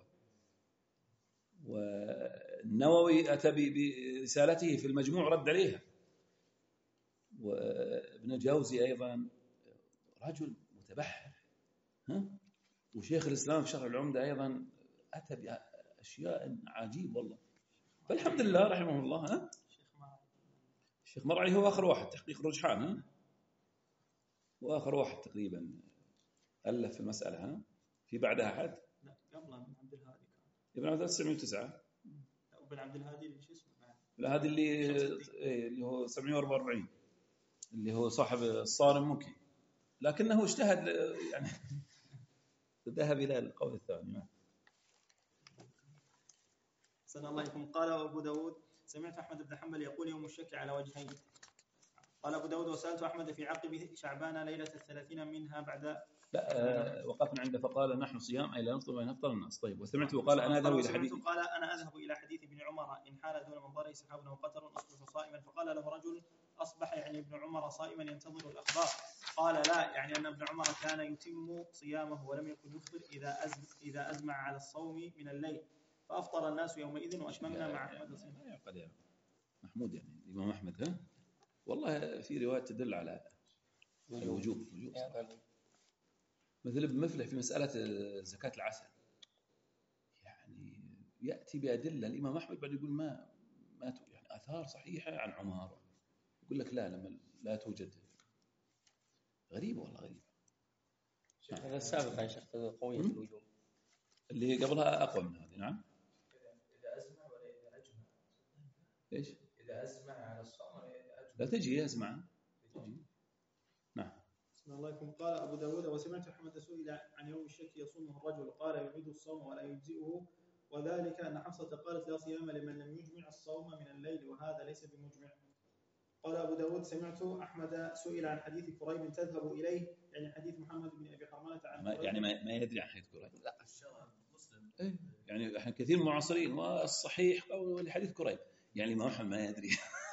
والنووي اتى برسالته في المجموع رد عليها. وابن الجوزي ايضا رجل متبحر. ها وشيخ الاسلام في شرح العمده ايضا اتى باشياء عجيب والله. فالحمد لله رحمه الله. ها الشيخ مرعي هو اخر واحد تحقيق الرجحان. ها واخر واحد تقريبا الف في المساله. ها في بعدها احد؟ لا قبله ابن عبد الهادي كان. ابن عبد تسعمائة وتسعة. وابن عبد الهادي اللي شو اسمه؟ لا هذا اللي إيه اللي هو سبعمائة وأربعة وأربعين اللي هو صاحب الصارم ممكن، لكنه اجتهد يعني ذهب الى القول الثاني. سنة الله عليكم. قال أبو داود سمعت أحمد بن حنبل يقول يوم الشك على وجهين. قال أبو داود وسألت أحمد في عقب شعبان ليلة الثلاثين منها بعد. لا وقفنا عنده فقال نحن صيام أي لا نفطر ولا نفطر الناس. طيب وسمعت وقال أنا أذهب إلى حديث قال أنا أذهب إلى حديث ابن عمر إن حال دون منظره سحاب وقتر أصبح صائما. فقال له رجل أصبح يعني ابن عمر صائما ينتظر الأخبار. قال لا يعني أن ابن عمر كان يتم صيامه ولم يكن يفطر إذا أزم إذا أزمع على الصوم من الليل. فأفطر الناس يومئذ وأتممنا مع أحمد لا يعقد يا محمود يعني الإمام أحمد. ها والله في رواية تدل على الوجوب. وجوب مثل ابن مفلح في مسألة زكاة العسل، يعني يأتي بأدلة الإمام أحمد بعد يقول ما ما يعني آثار صحيحة عن عمر، يقول لك لا لما لا توجد. غريبة والله غريبة. هذا السابق يا شيخ قوية الوجوب اللي قبلها أقوى من هذه. نعم إذا أزمع ولا إذا أجمع. إيش؟ إذا أزمع على الصوم ولا إذا أجمع. لا تجي أزمع. تجي. نعم. بسم الله عليكم. قال أبو داود وسمعت أحمد سئل عن يوم الشك يصومه الرجل قال يعيد الصوم ولا يجزئه، وذلك أن حفصة قالت لا صيام لمن لم يجمع الصوم من الليل وهذا ليس بمجمع. قال أبو داود سمعت أحمد سئل عن حديث كريب تذهب إليه، يعني حديث محمد بن أبي حرملة عن ما يعني ما, ما يدري عن حديث كريب. لا الشرع مسلم. إيه؟ يعني احنا كثير من المعاصرين والصحيح قول حديث كريب، يعني الإمام أحمد ما يدري.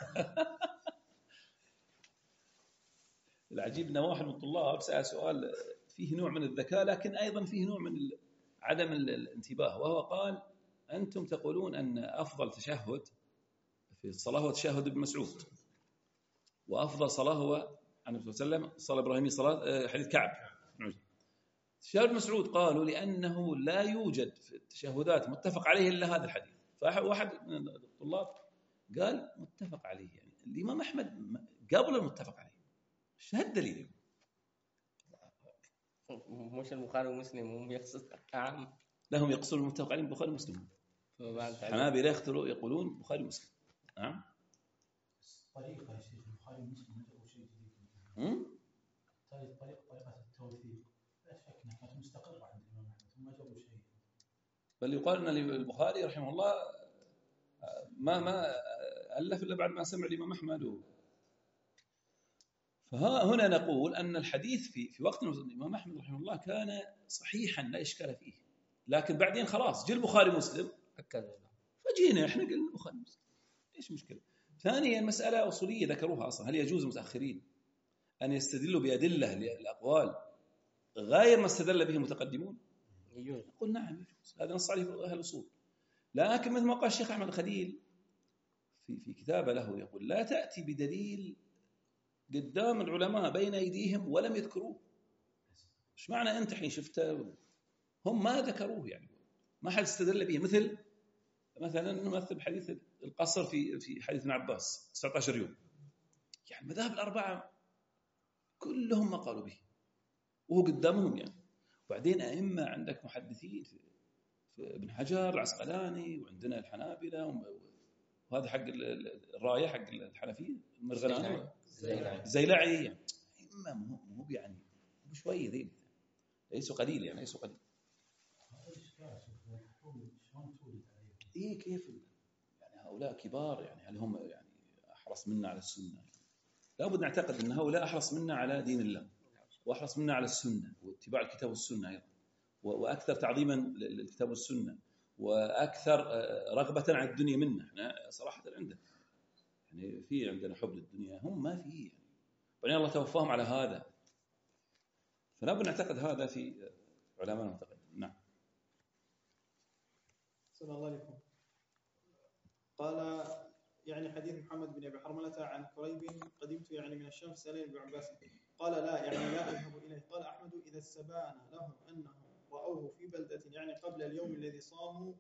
العجيب أن واحد من الطلاب سأل سؤال فيه نوع من الذكاء لكن أيضا فيه نوع من عدم الانتباه، وهو قال أنتم تقولون أن أفضل تشهد في الصلاة هو تشهد ابن مسعود، وأفضل صلاة هو عن النبي صلى الله عليه وسلم صلاة إبراهيمية صلاة حديث كعب. تشهد ابن مسعود قالوا لأنه لا يوجد في التشهدات متفق عليه إلا هذا الحديث. فواحد من الطلاب قال متفق عليه، يعني الإمام أحمد قبل المتفق عليه ايش هالدليل؟ مش البخاري ومسلم هم يقصد عام. لا هم يقصدون المتفق عليه البخاري ومسلم. الحنابلة يختاروا يقولون البخاري ومسلم. نعم طريقة يا شيخ البخاري ومسلم ما جابوا شيء جديد. امم طريقة طريقة التوثيق لا شك انها كانت مستقرة عند الإمام أحمد وما جابوا شيء. بل يقال ان البخاري رحمه الله ما ما ألف الا بعد ما سمع الإمام أحمد. فها هنا نقول أن الحديث في في وقت الإمام أحمد رحمه الله كان صحيحا لا إشكال فيه، لكن بعدين خلاص جاء البخاري مسلم أكد فجينا إحنا قلنا البخاري مسلم إيش مشكلة. ثانيا مسألة أصولية ذكروها أصلا، هل يجوز المتأخرين أن يستدلوا بأدلة للأقوال غير ما استدل به المتقدمون؟ يجوز. قل نعم يجوز، هذا نص عليه أهل الأصول. لكن مثل ما قال الشيخ أحمد الخليل في في كتابه له يقول لا تأتي بدليل قدام العلماء بين أيديهم ولم يذكروه. إيش معنى أنت حين شفته هم ما ذكروه، يعني ما حد استدل به. مثل مثلا نمثل حديث القصر في في حديث ابن عباس تسعة عشر يوم، يعني المذاهب الأربعة كلهم ما قالوا به، وهو قدامهم يعني. وبعدين أئمة عندك محدثين، ابن حجر العسقلاني، وعندنا الحنابلة، وهذا حق الراية حق الحنفية المرغلاني الزيلعي يعني. أئمة مو يعني بشوية ذي، ليسوا قليل يعني، ليسوا قليل. إيه كيف يعني هؤلاء كبار يعني، هل هم يعني أحرص منا على السنة؟ لابد نعتقد أن هؤلاء أحرص منا على دين الله، وأحرص منا على السنة واتباع الكتاب والسنة أيضا، وأكثر تعظيما للكتاب والسنة، وأكثر رغبة عن الدنيا منا. إحنا صراحة عندنا يعني في عندنا حب للدنيا، هم ما فيه يعني، وبعدين الله توفاهم على هذا. فلا بد نعتقد هذا في علماء المتقدمين. نعم. صلى الله عليكم. قال يعني حديث محمد بن أبي حرملة عن كريب قدمت يعني من الشام فسألني ابن عباس قال لا يعني لا أذهب إليه. قال أحمد إذا استبان لهم أنهم رأوه في بلدة يعني قبل اليوم الذي صاموا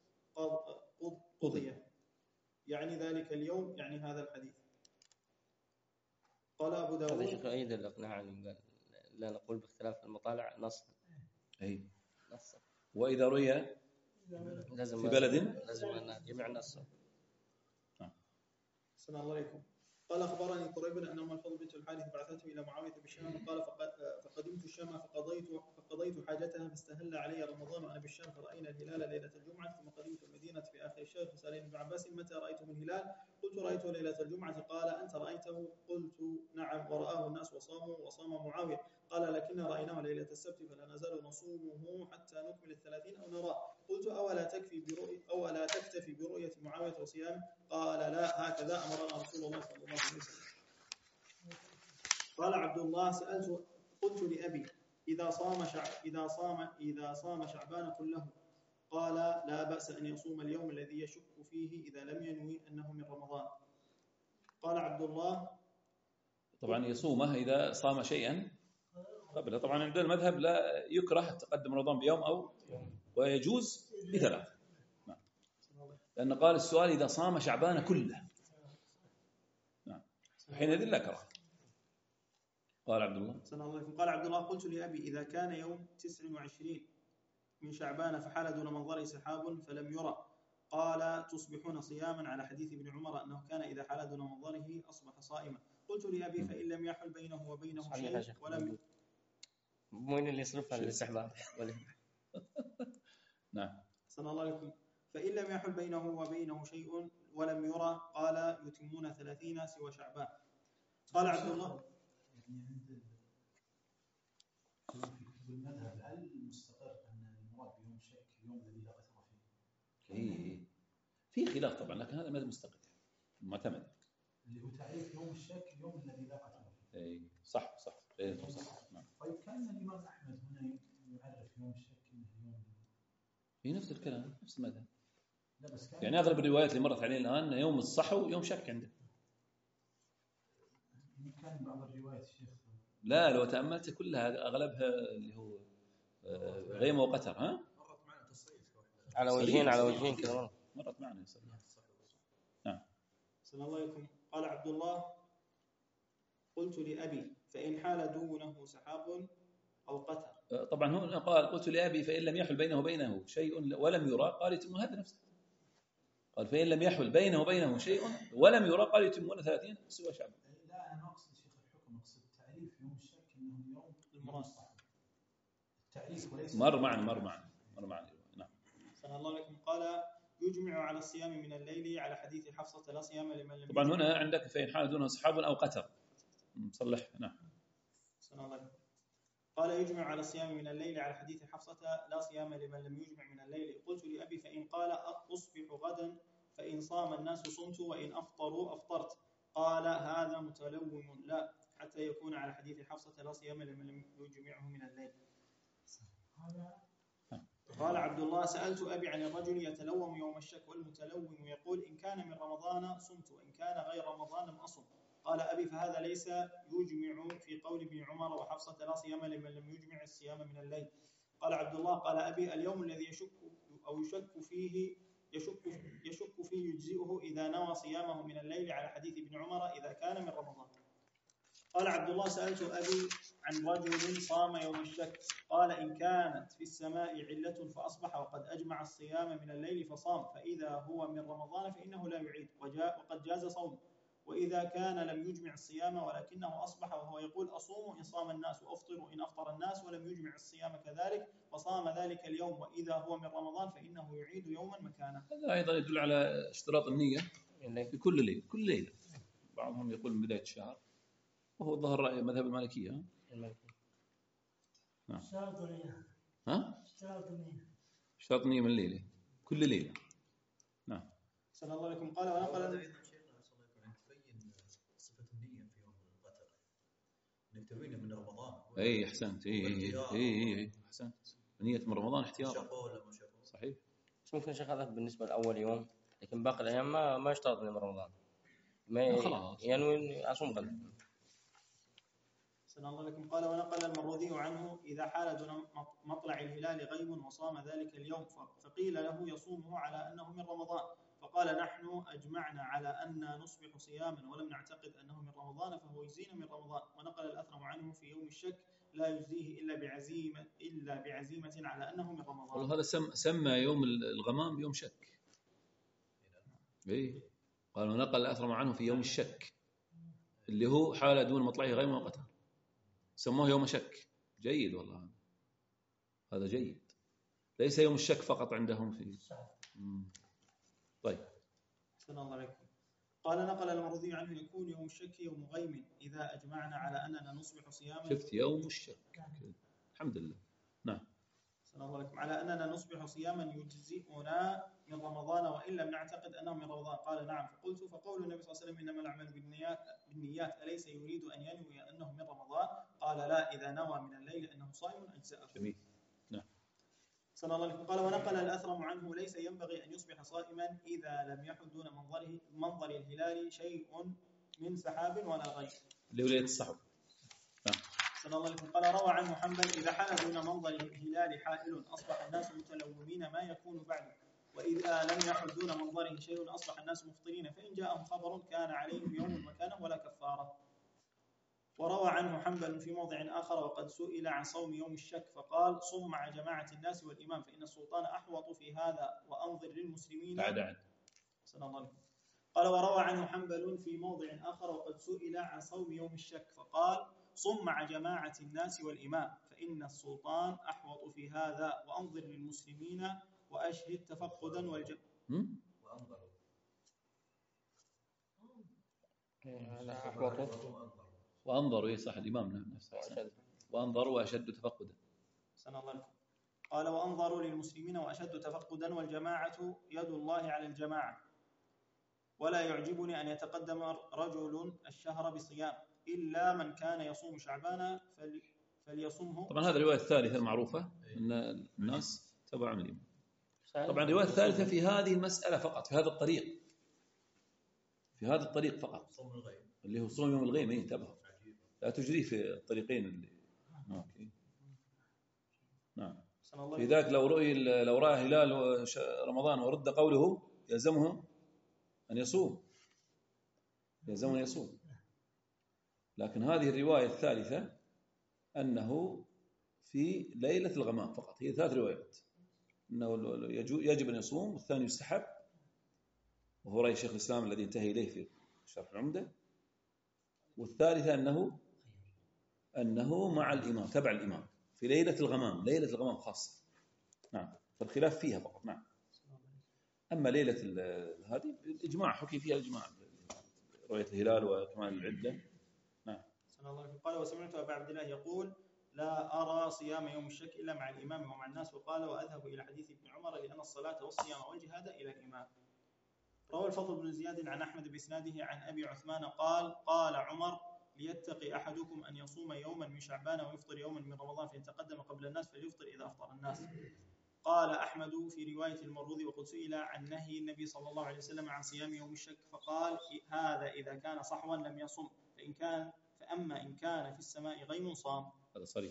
قضي يعني ذلك اليوم يعني هذا الحديث. قال أبو داود هذا شيخ أيد الإقناع قال لا نقول باختلاف المطالع نص. أي نص. وإذا رؤي لازم في بلد لازم أن جميع النص. السلام الله عليكم. قال أخبرني قريب أن أم الفضل بنت الحارث بعثته إلى معاوية بالشام. قال فقدمت الشام فقضيت فقضيت حاجتها فاستهل علي رمضان وأنا بالشام فرأينا الهلال ليلة الجمعة. ثم قدمت المدينة في آخر الشهر فسألني ابن عباس متى رأيتم الهلال؟ قلت رأيته ليلة الجمعة. قال أنت رأيته؟ قلت نعم ورآه الناس وصاموا وصام معاوية. قال لكن رأيناه ليلة السبت فلا نزال نصومه حتى نكمل الثلاثين أو نراه. قلت أولا تكفي برؤية أولا تكتفي برؤية معاوية وصيام؟ قال لا هكذا أمرنا رسول الله صلى الله عليه وسلم. قال عبد الله سألت قلت لأبي إذا صام شعب إذا صام إذا صام شعبان كله قال لا بأس أن يصوم اليوم الذي يشك فيه إذا لم ينوي أنه من رمضان. قال عبد الله طبعا يصومه إذا صام شيئا قبل. طبعا عندنا المذهب لا يكره تقدم رمضان بيوم أو ويجوز بثلاث. نعم. لأن قال السؤال إذا صام شعبان كله. نعم. حينئذ لا كراهة. قال عبد الله قال عبد الله قلت لأبي إذا كان يوم تسع وعشرين من شعبان فحال دون منظر سحاب فلم يرى قال تصبحون صياما على حديث ابن عمر أنه كان إذا حال دون منظره أصبح صائما. قلت لأبي فإن لم يحل بينه وبينه شيء ولم مين اللي يصرفها للاستحباب؟ نعم. صلى الله عليكم. فإن لم يحل بينه وبينه شيء ولم يرى قال يتمون ثلاثين سوى شعبان. قال عبد الله في المذهب هل مستقر أن المراد بيوم شك اليوم الذي لا أثر فيه؟ إيه في خلاف طبعا، لكن هذا مذهب مستقر معتمد اللي هو تعريف يوم الشك اليوم الذي لا أثر فيه. إيه صح صح. إيه صح. نعم. طيب كان الإمام أحمد هنا يعرف يوم الشك إنه يوم في نفس الكلام نفس المذهب. لا بس كان يعني أغلب الروايات اللي مرت علينا الآن يوم الصحو يوم شك عنده. كان بعض الروايات الشيخ لا لو تأملت كلها أغلبها اللي هو غيمة وقتر. ها مرت معنا تصريح على وجهين على وجهين كذا مرت معنا. نعم. صلى الله عليكم. قال عبد الله قلت لأبي فإن حال دونه سحاب أو قتر. طبعا هنا قال قلت لأبي فإن لم يحل بينه وبينه شيء ولم يرى قال يتم هذا نفسه. قال فإن لم يحل بينه وبينه شيء ولم يرى قال يتمون ثلاثين سوى شعبان. لا أنا ما أقصد شيخ الحكم، أقصد تعريف يوم الشك إنه يوم المراد. التعريف وليس مر معنا مر معنا مر معنا. نعم. صلى الله عليكم. قال يجمع على الصيام من الليل على حديث حفصة لا صيام لمن لم. طبعا هنا عندك فإن حال دونه سحاب أو قتر صلح. نعم. صلى الله عليكم. قال يجمع على الصيام من الليل على حديث حفصة لا صيام لمن لم يجمع من الليل. قلت لأبي فإن قال أصبح غدا فإن صام الناس صمت وإن أفطروا أفطرت. قال هذا متلوم لا حتى يكون على حديث حفصة لا صيام لمن لم يجمعه من الليل. قال عبد الله سألت أبي عن الرجل يتلوم يوم الشك والمتلوم يقول إن كان من رمضان صمت وإن كان غير رمضان لم أصم. قال أبي فهذا ليس يجمع في قول ابن عمر وحفصة لا صيام لمن لم يجمع الصيام من الليل. قال عبد الله قال أبي اليوم الذي يشك أو يشك فيه يشك يشك فيه يجزئه إذا نوى صيامه من الليل على حديث ابن عمر إذا كان من رمضان. قال عبد الله سألت أبي عن رجل صام يوم الشك، قال إن كانت في السماء علة فأصبح وقد أجمع الصيام من الليل فصام، فإذا هو من رمضان فإنه لا يعيد وجاء وقد جاز صوم، وإذا كان لم يجمع الصيام ولكنه أصبح وهو يقول أصوم إن صام الناس وأفطر إن أفطر الناس ولم يجمع الصيام كذلك فصام ذلك اليوم وإذا هو من رمضان فإنه يعيد يوما مكانه. هذا أيضا يدل على اشتراط النية في كل ليلة كل ليلة. بعضهم يقول من بداية الشهر، وهو ظهر رأي مذهب المالكية. نعم. ها؟ اشتراط النية من الليلة كل ليلة. نعم. صلى الله عليكم. قال ونقل نكتبين من رمضان. اي احسنت. اي اي اي اي احسنت. نية من رمضان احتياطا. صحيح. بس ممكن شيخ هذا بالنسبه لاول يوم، لكن باقي الايام ما ما يشترط من رمضان. ما خلاص. ينوي اصوم غدا. صلى الله عليكم. قال ونقل المروذي عنه إذا حال دون مطلع الهلال غيب وصام ذلك اليوم فقيل له يصومه على أنه من رمضان، فقال نحن أجمعنا على أن نصبح صياما ولم نعتقد أنه من رمضان فهو يجزينا من رمضان. ونقل الأثرم عنه في يوم الشك لا يجزيه إلا بعزيمة إلا بعزيمة على أنه من رمضان. والله هذا سم سمى يوم الغمام يوم شك. إيه قال ونقل الأثرم عنه في يوم الشك اللي هو حالة دون مطلعه غير وقتها، سموه يوم شك. جيد والله، هذا جيد. ليس يوم الشك فقط عندهم في. طيب. صلى الله عليكم. قال نقل المروذي عنه يكون يوم الشك يوم غيم إذا أجمعنا على أننا نصبح صياما. شفت يوم الشك. الحمد لله. نعم. صلى الله عليكم. على أننا نصبح صياما يجزئنا من رمضان وإن لم نعتقد أنه من رمضان. قال نعم. فقلت فقول النبي صلى الله عليه وسلم إنما الأعمال بالنيات بالنيات أليس يريد أن ينوي أنه من رمضان؟ قال لا، إذا نوى من الليل أنه صائم أجزأه. جميل. نعم. صلى الله عليه وسلم. قال ونقل الأثرم عنه ليس ينبغي أن يصبح صائما إذا لم يحل دون منظره منظر الهلال شيء من سحاب ولا غير. لولاية الصحب. نعم. صلى الله عليه وسلم. قال روى عنه حنبل إذا حال دون منظر الهلال حائل أصبح الناس متلومين ما يكون بعده، وإذا لم يحل دون منظره شيء أصبح الناس مفطرين، فإن جاءهم خبر كان عليهم يوم مكانه ولا كفارة. وروى عنه حنبل في موضع آخر وقد سئل عن صوم يوم الشك فقال صم مع جماعة الناس والإمام فإن السلطان أحوط في هذا وأنظر للمسلمين. بعد عن. صلى الله عليه وسلم. قال وروى عنه حنبل في موضع آخر وقد سئل عن صوم يوم الشك فقال صم مع جماعة الناس والإمام فإن السلطان أحوط في هذا وأنظر للمسلمين وأشهد تفقدا والجب. وأنظروا. هذا أحوط. وأنظروا. إيه صح الإمام نفسه. وأنظروا وأشد تفقدا. صلى الله عليه وسلم. قال وأنظروا للمسلمين وأشد تفقدا والجماعة يد الله على الجماعة، ولا يعجبني أن يتقدم رجل الشهر بصيام إلا من كان يصوم شعبان فليصمه. طبعا هذه الرواية الثالثة المعروفة أن الناس تبع الإمام. طبعا الرواية الثالثة في هذه المسألة فقط، في هذا الطريق، في هذا الطريق فقط اللي هو صوم يوم الغيم. إيه انتبهوا، لا تجري في الطريقين اللي. أوكي. نعم. في ذاك لو رؤي لو رأى هلال رمضان ورد قوله يلزمه أن يصوم، يلزمه أن يصوم. لكن هذه الرواية الثالثة أنه في ليلة الغمام فقط. هي ثلاث روايات، أنه يجب أن يصوم، والثاني يستحب وهو رأي شيخ الإسلام الذي انتهى إليه في شرح العمدة، والثالثة أنه أنه مع الإمام تبع الإمام في ليلة الغمام، ليلة الغمام خاصة. نعم. فالخلاف فيها فقط. نعم. أما ليلة هذه الإجماع حكي فيها الإجماع، رؤية الهلال وكمان العدة. نعم. صلى الله عليه وسلم. قال وسمعت أبا عبد الله يقول لا أرى صيام يوم الشك إلا مع الإمام ومع الناس، وقال وأذهب إلى حديث ابن عمر لأن الصلاة والصيام والجهاد إلى الإمام. روى الفضل بن زياد عن أحمد بإسناده عن أبي عثمان قال قال عمر ليتقي أحدكم أن يصوم يوما من شعبان ويفطر يوما من رمضان، فإن تقدم قبل الناس فليفطر إذا أفطر الناس. قال أحمد في رواية المروذي وقد سئل عن نهي النبي صلى الله عليه وسلم عن صيام يوم الشك فقال هذا إذا كان صحوا لم يصم، فإن كان فأما إن كان في السماء غيم صام. هذا صريح.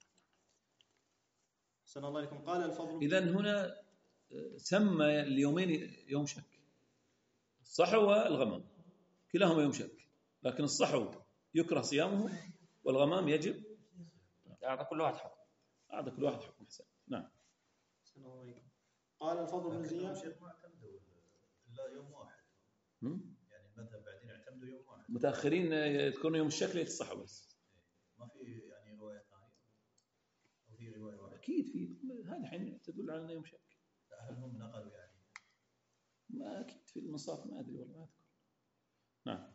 صلى الله عليكم. قال الفضل. إذن هنا سمى اليومين يوم شك، الصحو والغمام كلاهما يوم شك، لكن الصحو يكره صيامه والغمام يجب. أعطى كل واحد حق. أعطى كل واحد حكم. حسن. نعم. السلام عليكم. قال الفضل بن لكنهم زياد شيخ ما اعتمدوا الا يوم واحد، هم؟ يعني المذهب بعدين اعتمدوا يوم واحد. متأخرين يذكرون يوم الشك يتصحوا بس. ما في يعني روايه ثانيه او في روايه واحده؟ أكيد في. هذا الحين تدل على أنه يوم شك. هل هم نقلوا يعني؟ ما أكيد في المصاف ما أدري والله ما أذكر. نعم.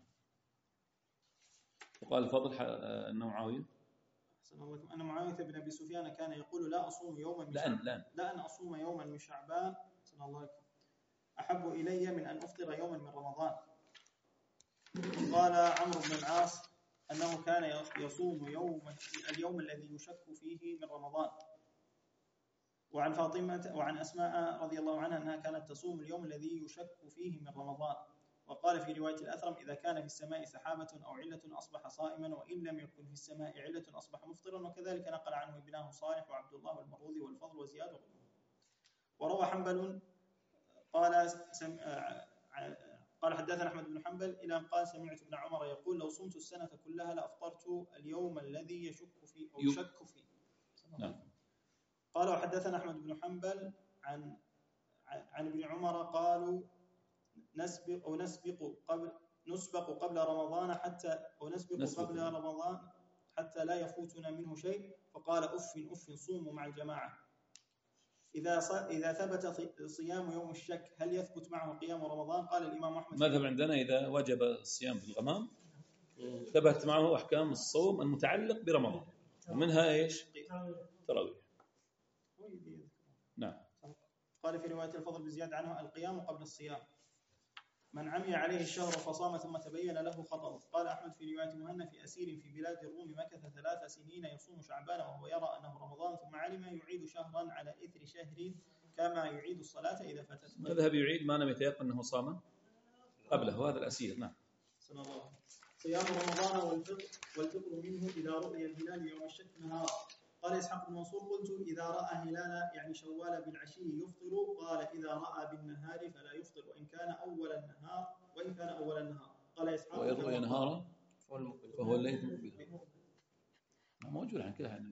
وقال الفضل أنه معاوية أن معاوية بن أبي سفيان كان يقول لا أصوم يوما من لأن شعبان لأن لا أن أصوم يوما من شعبان صلى الله عليه وسلم أحب إلي من أن أفطر يوما من رمضان. قال عمرو بن العاص أنه كان يصوم يوم اليوم الذي يشك فيه من رمضان. وعن فاطمة وعن أسماء رضي الله عنها أنها كانت تصوم اليوم الذي يشك فيه من رمضان. وقال في رواية الأثرم إذا كان في السماء سحابة أو علة أصبح صائما وإن لم يكن في السماء علة أصبح مفطرا. وكذلك نقل عنه ابناه صالح وعبد الله والمروذي والفضل وزياد وغيرهم. وروى حنبل قال سم... قال حدثنا أحمد بن حنبل إلى أن قال سمعت ابن عمر يقول لو صمت السنة كلها لأفطرت اليوم الذي يشك فيه أو يشك فيه. نعم. قال وحدثنا أحمد بن حنبل عن عن ابن عمر قالوا نسبق أو نسبق قبل نسبق قبل رمضان حتى أو نسبق نسبق. قبل رمضان حتى لا يفوتنا منه شيء. فقال أف أف صوموا مع الجماعة. إذا إذا ثبت صيام يوم الشك هل يثبت معه قيام رمضان؟ قال الإمام أحمد مذهب عندنا إذا وجب الصيام في الغمام ثبت معه أحكام الصوم المتعلق برمضان ومنها إيش؟ تراويح. نعم. قال في رواية الفضل بزياد عنه القيام قبل الصيام. من عمي عليه الشهر فصام ثم تبين له خطأه. قال أحمد في رواية مهنا في أسير في بلاد الروم مكث ثلاث سنين يصوم شعبان وهو يرى أنه رمضان ثم علم يعيد شهرا على إثر شهر كما يعيد الصلاة إذا فاتته. مذهب يعيد ما لم يتيقن أنه صام قبله. هذا الأسير. نعم. صيام رمضان والفطر والفطر منه إذا رؤي الهلال يوم الشك نهارا. قال إسحاق بن منصور قلت إذا رأى هلال يعني شوال بالعشي يفطر. قال إذا رأى بالنهار فلا يفطر وإن كان أول النهار وإن كان أول النهار. قال إسحاق وإن رؤي نهارا فهو الليل مقبل. موجود عن كلها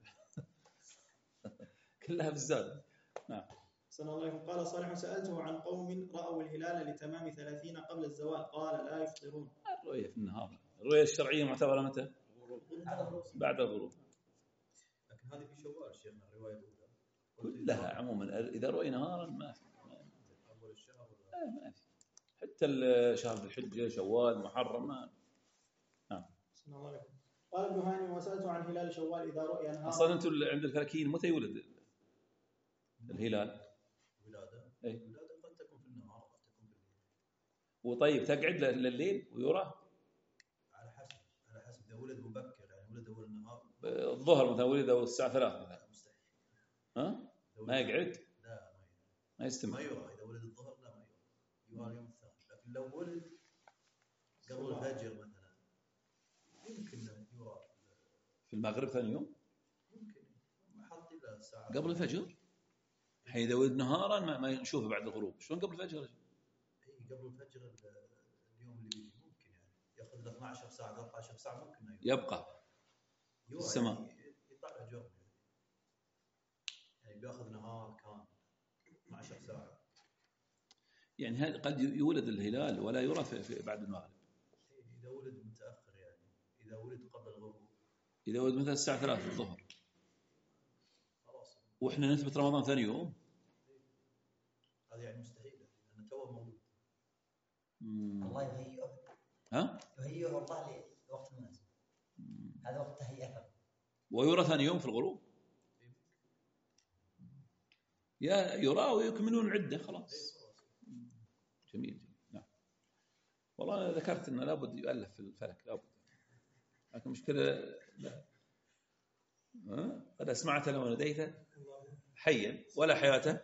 كلها بالزاد. نعم. صلى الله عليه وسلم. قال صالح سألته عن قوم رأوا الهلال لتمام ثلاثين قبل الزوال قال لا يفطرون. الرؤية في النهار. الرؤية الشرعية معتبرة متى؟ بعد الغروب. لكن هذه في شوال شيخنا الروايه الاولى كلها عموما إذا رؤي نهارا ما في. اول الشهر لا ما في. حتى شهر ذي الحجة شوال محرم ما. نعم. صلى الله عليه وسلم. قال ابن هاني وسألته عن هلال شوال إذا رؤي نهارا. أصلا أنتم عند الفلكيين متى يولد الهلال؟ ولاده أي. ولاده قد تكون في النهار قد تكون في الليل. وطيب تقعد لليل ويرى على حسب على حسب اذا ولد مبكر يعني ولد اول النهار الظهر مثلا ولد الساعة ثلاثة مثلا. مستحيل. ها؟ ما يقعد؟ لا ما يستمر. ما يرى إذا ولد الظهر لا ما يرى يرى اليوم الثاني. لكن لو ولد قبل الفجر مثلا يمكن يرى في المغرب ثاني يوم يمكن ما حط إلا الساعة قبل الفجر. الحين إذا ولد نهارا ما, ما نشوفه بعد الغروب. شلون قبل الفجر؟ إيه قبل الفجر اليوم اللي بيجي ممكن يعني يأخذ له اثنتي عشرة ساعة أربعة عشر ساعة ممكن يبقى في السماء يعني يطلع جو يعني بياخذ نهار كامل اثنتي عشرة ساعة. يعني هذا قد يولد الهلال ولا يرى في, في بعد المغرب. إذا ولد متأخر يعني إذا ولد قبل الغروب إذا ولد مثلا الساعة ثلاثة الظهر خلاص وإحنا نثبت رمضان ثاني يوم. هذا يعني مستحيل لأنه توه مولود. الله يهيئه. ها؟ يهيئه الله لوقت مناسب. هذا وقت تهيئه. ويرى ثاني يوم في الغروب. يا يرى ويكملون العدة خلاص. جميل جميل. نعم. والله أنا ذكرت أنه لابد يؤلف في الفلك لابد. لكن مشكلة لا. ها؟ قد أسمعت لما لديته حيا ولا حياته.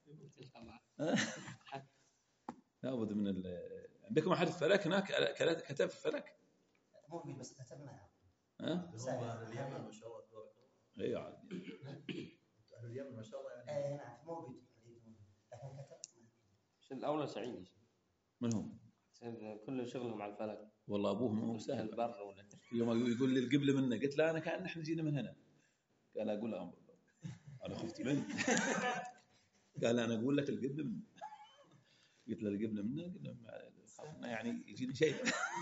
لابد من ال... عندكم أحد فلك هناك كتب فلك؟ موجود بس كتب معه. ها؟ أهل اليمن ما شاء الله تبارك الله. أي عادي. أهل اليمن ما شاء الله يعني. إيه نعم موجود لكن كتب. الأولى سعيد. من هم؟ كل شغلهم على الفلك. والله ابوهم مو سهل. البر ولا يوم يقول لي القبله منه، قلت له انا كان احنا جينا من هنا. قال اقول له انا خفت منه. قال انا اقول لك القبله منه. قلت له القبله منه، قلنا خافنا يعني يجيني شيء.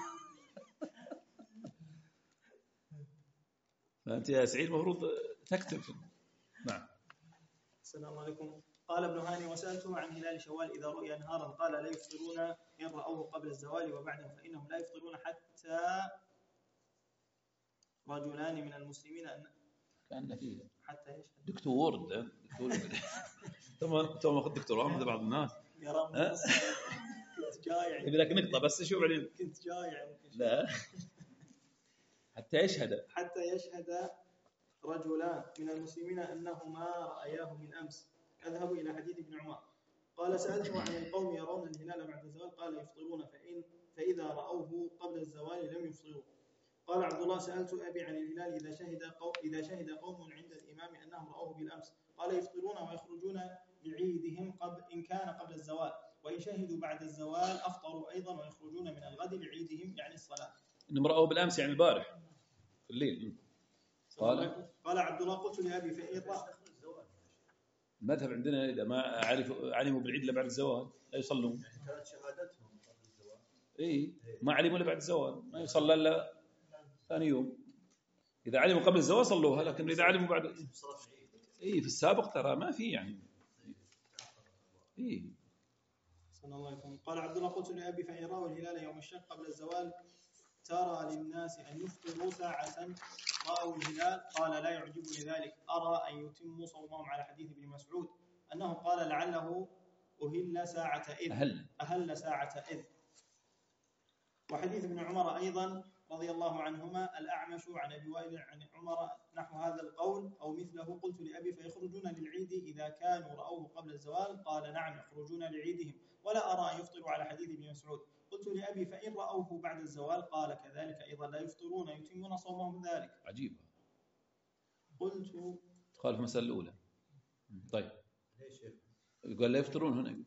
فانت يا سعيد المفروض تكتب. نعم. السلام عليكم. قال ابن هاني: وسألته عن هلال شوال إذا رؤي نهارا قال لا يفطرون إن رأوه قبل الزوال وبعده فإنهم لا يفطرون حتى رجلان من المسلمين أن كان فيه حتى يشهد دكتور دكتور ثم ثم اخذ دكتوراه مثل بعض الناس. يرى من النص. كنت جايع يبي لك نقطه بس شو بعدين. كنت جايع لا حتى يشهد حتى يشهد رجلان من المسلمين أنهما رأياه من أمس. أذهب إلى حديث ابن عمر. قال: سألته عن القوم يرون الهلال بعد الزوال قال: يفطرون فإن فإذا رأوه قبل الزوال لم يفطروا. قال عبد الله: سألت أبي عن الهلال إذا شهد قوم إذا شهد قوم عند الإمام أنهم رأوه بالأمس قال: يفطرون ويخرجون لعيدهم قبل إن كان قبل الزوال، وإن شهدوا بعد الزوال أفطروا أيضا ويخرجون من الغد لعيدهم يعني الصلاة. إنهم رأوه بالأمس يعني البارح في الليل. قال قال عبد الله: قلت لأبي فإن رأى المذهب عندنا إذا ما عرفوا علموا بالعيد إلا بعد الزوال لا يصلون. كانت شهادتهم قبل الزواج. إيه ما علموا إلا بعد الزوال ما يصلى إلا ثاني يوم. إذا علموا قبل الزوال صلوها، لكن إذا علموا بعد إيه في السابق ترى ما في يعني. إيه. صلى الله عليه وسلم. قال عبد الله: قلت لأبي فإن رأوا الهلال يوم الشك قبل الزوال ترى للناس أن يفطروا ساعة رأوا الهلال؟ قال: لا يعجبني ذلك، أرى أن يتموا صومهم على حديث ابن مسعود أنه قال لعله أهل ساعة إذ أهل أهل ساعة إذ. وحديث ابن عمر أيضا رضي الله عنهما الأعمش عن أبي وائل عن عمر نحو هذا القول أو مثله. قلت لأبي: فيخرجون للعيد إذا كانوا رأوه قبل الزوال؟ قال: نعم يخرجون لعيدهم، ولا أرى أن يفطروا على حديث ابن مسعود. قلت لأبي: فإن رأوه بعد الزوال؟ قال: كذلك أيضا لا يفطرون يتمون صومهم ذلك. عجيب. قلت تخالف المسألة الأولى. طيب ليش يقول لا يفطرون هنا.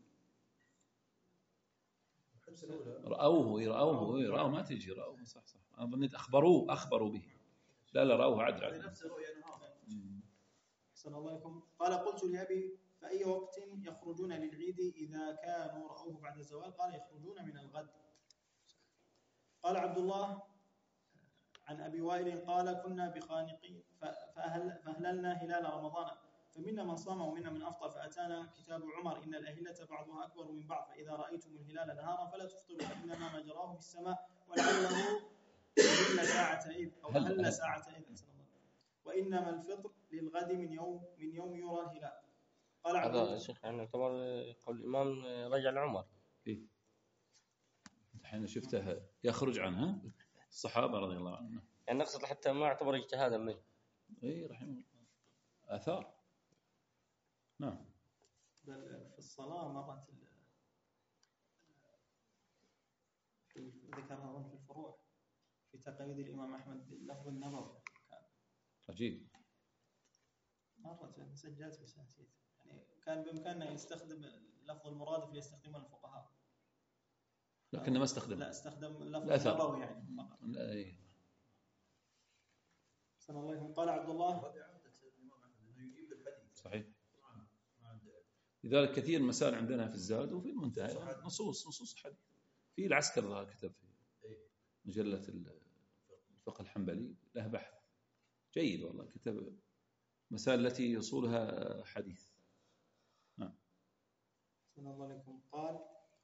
رأوه رأوه رأوه ما تجي رأوه صح صح. أنا ظنيت أخبروه أخبروا به. لا لا رأوه عدل عدل. نفس الرؤيا نهار. أحسن الله عليكم. قال: قلت لأبي: فأي وقت يخرجون للعيد إذا كانوا رأوه بعد الزوال؟ قال: يخرجون من الغد. قال عبد الله عن أبي وائل قال: كنا بخانقين فأهل فأهللنا هلال رمضان، فمنا من صام ومنا من أفطر، فأتانا كتاب عمر: إن الأهلة بعضها أكبر من بعض، فإذا رأيتم الهلال نهارا فلا تفطروا، فإنما مجراه في السماء ولعله أهل ساعة إذ أو أهل ساعة إذ. وإنما الفطر للغد من يوم من يوم يرى الهلال. قال عبد هذا الشيخ يعني يعتبر قول الإمام رجع لعمر. إيه. الحين شفته يخرج عنها الصحابة رضي الله عنهم. يعني نقصد حتى ما يعتبر اجتهادا منه. إيه رحمه الله. آثار. نعم. بل في الصلاة مرت في ذكرها في الفروع في تقييد الإمام أحمد باللفظ النبوي. عجيب. مرت سجلت بس نسيت. يعني كان بإمكاننا يستخدم اللفظ المرادف اللي يستخدمه الفقهاء. لكن ما استخدم. لا استخدم اللفظ النبوي يعني فقط. لا إيه. صلى الله عليه وسلم. قال عبد الله: صحيح. لذلك كثير مسائل عندنا في الزاد وفي المنتهى نصوص نصوص حديث. في العسكر كتب في مجلة الفقه الحنبلي له بحث جيد والله، كتب مسائل التي يصولها حديث. نعم. صلى الله عليكم. قال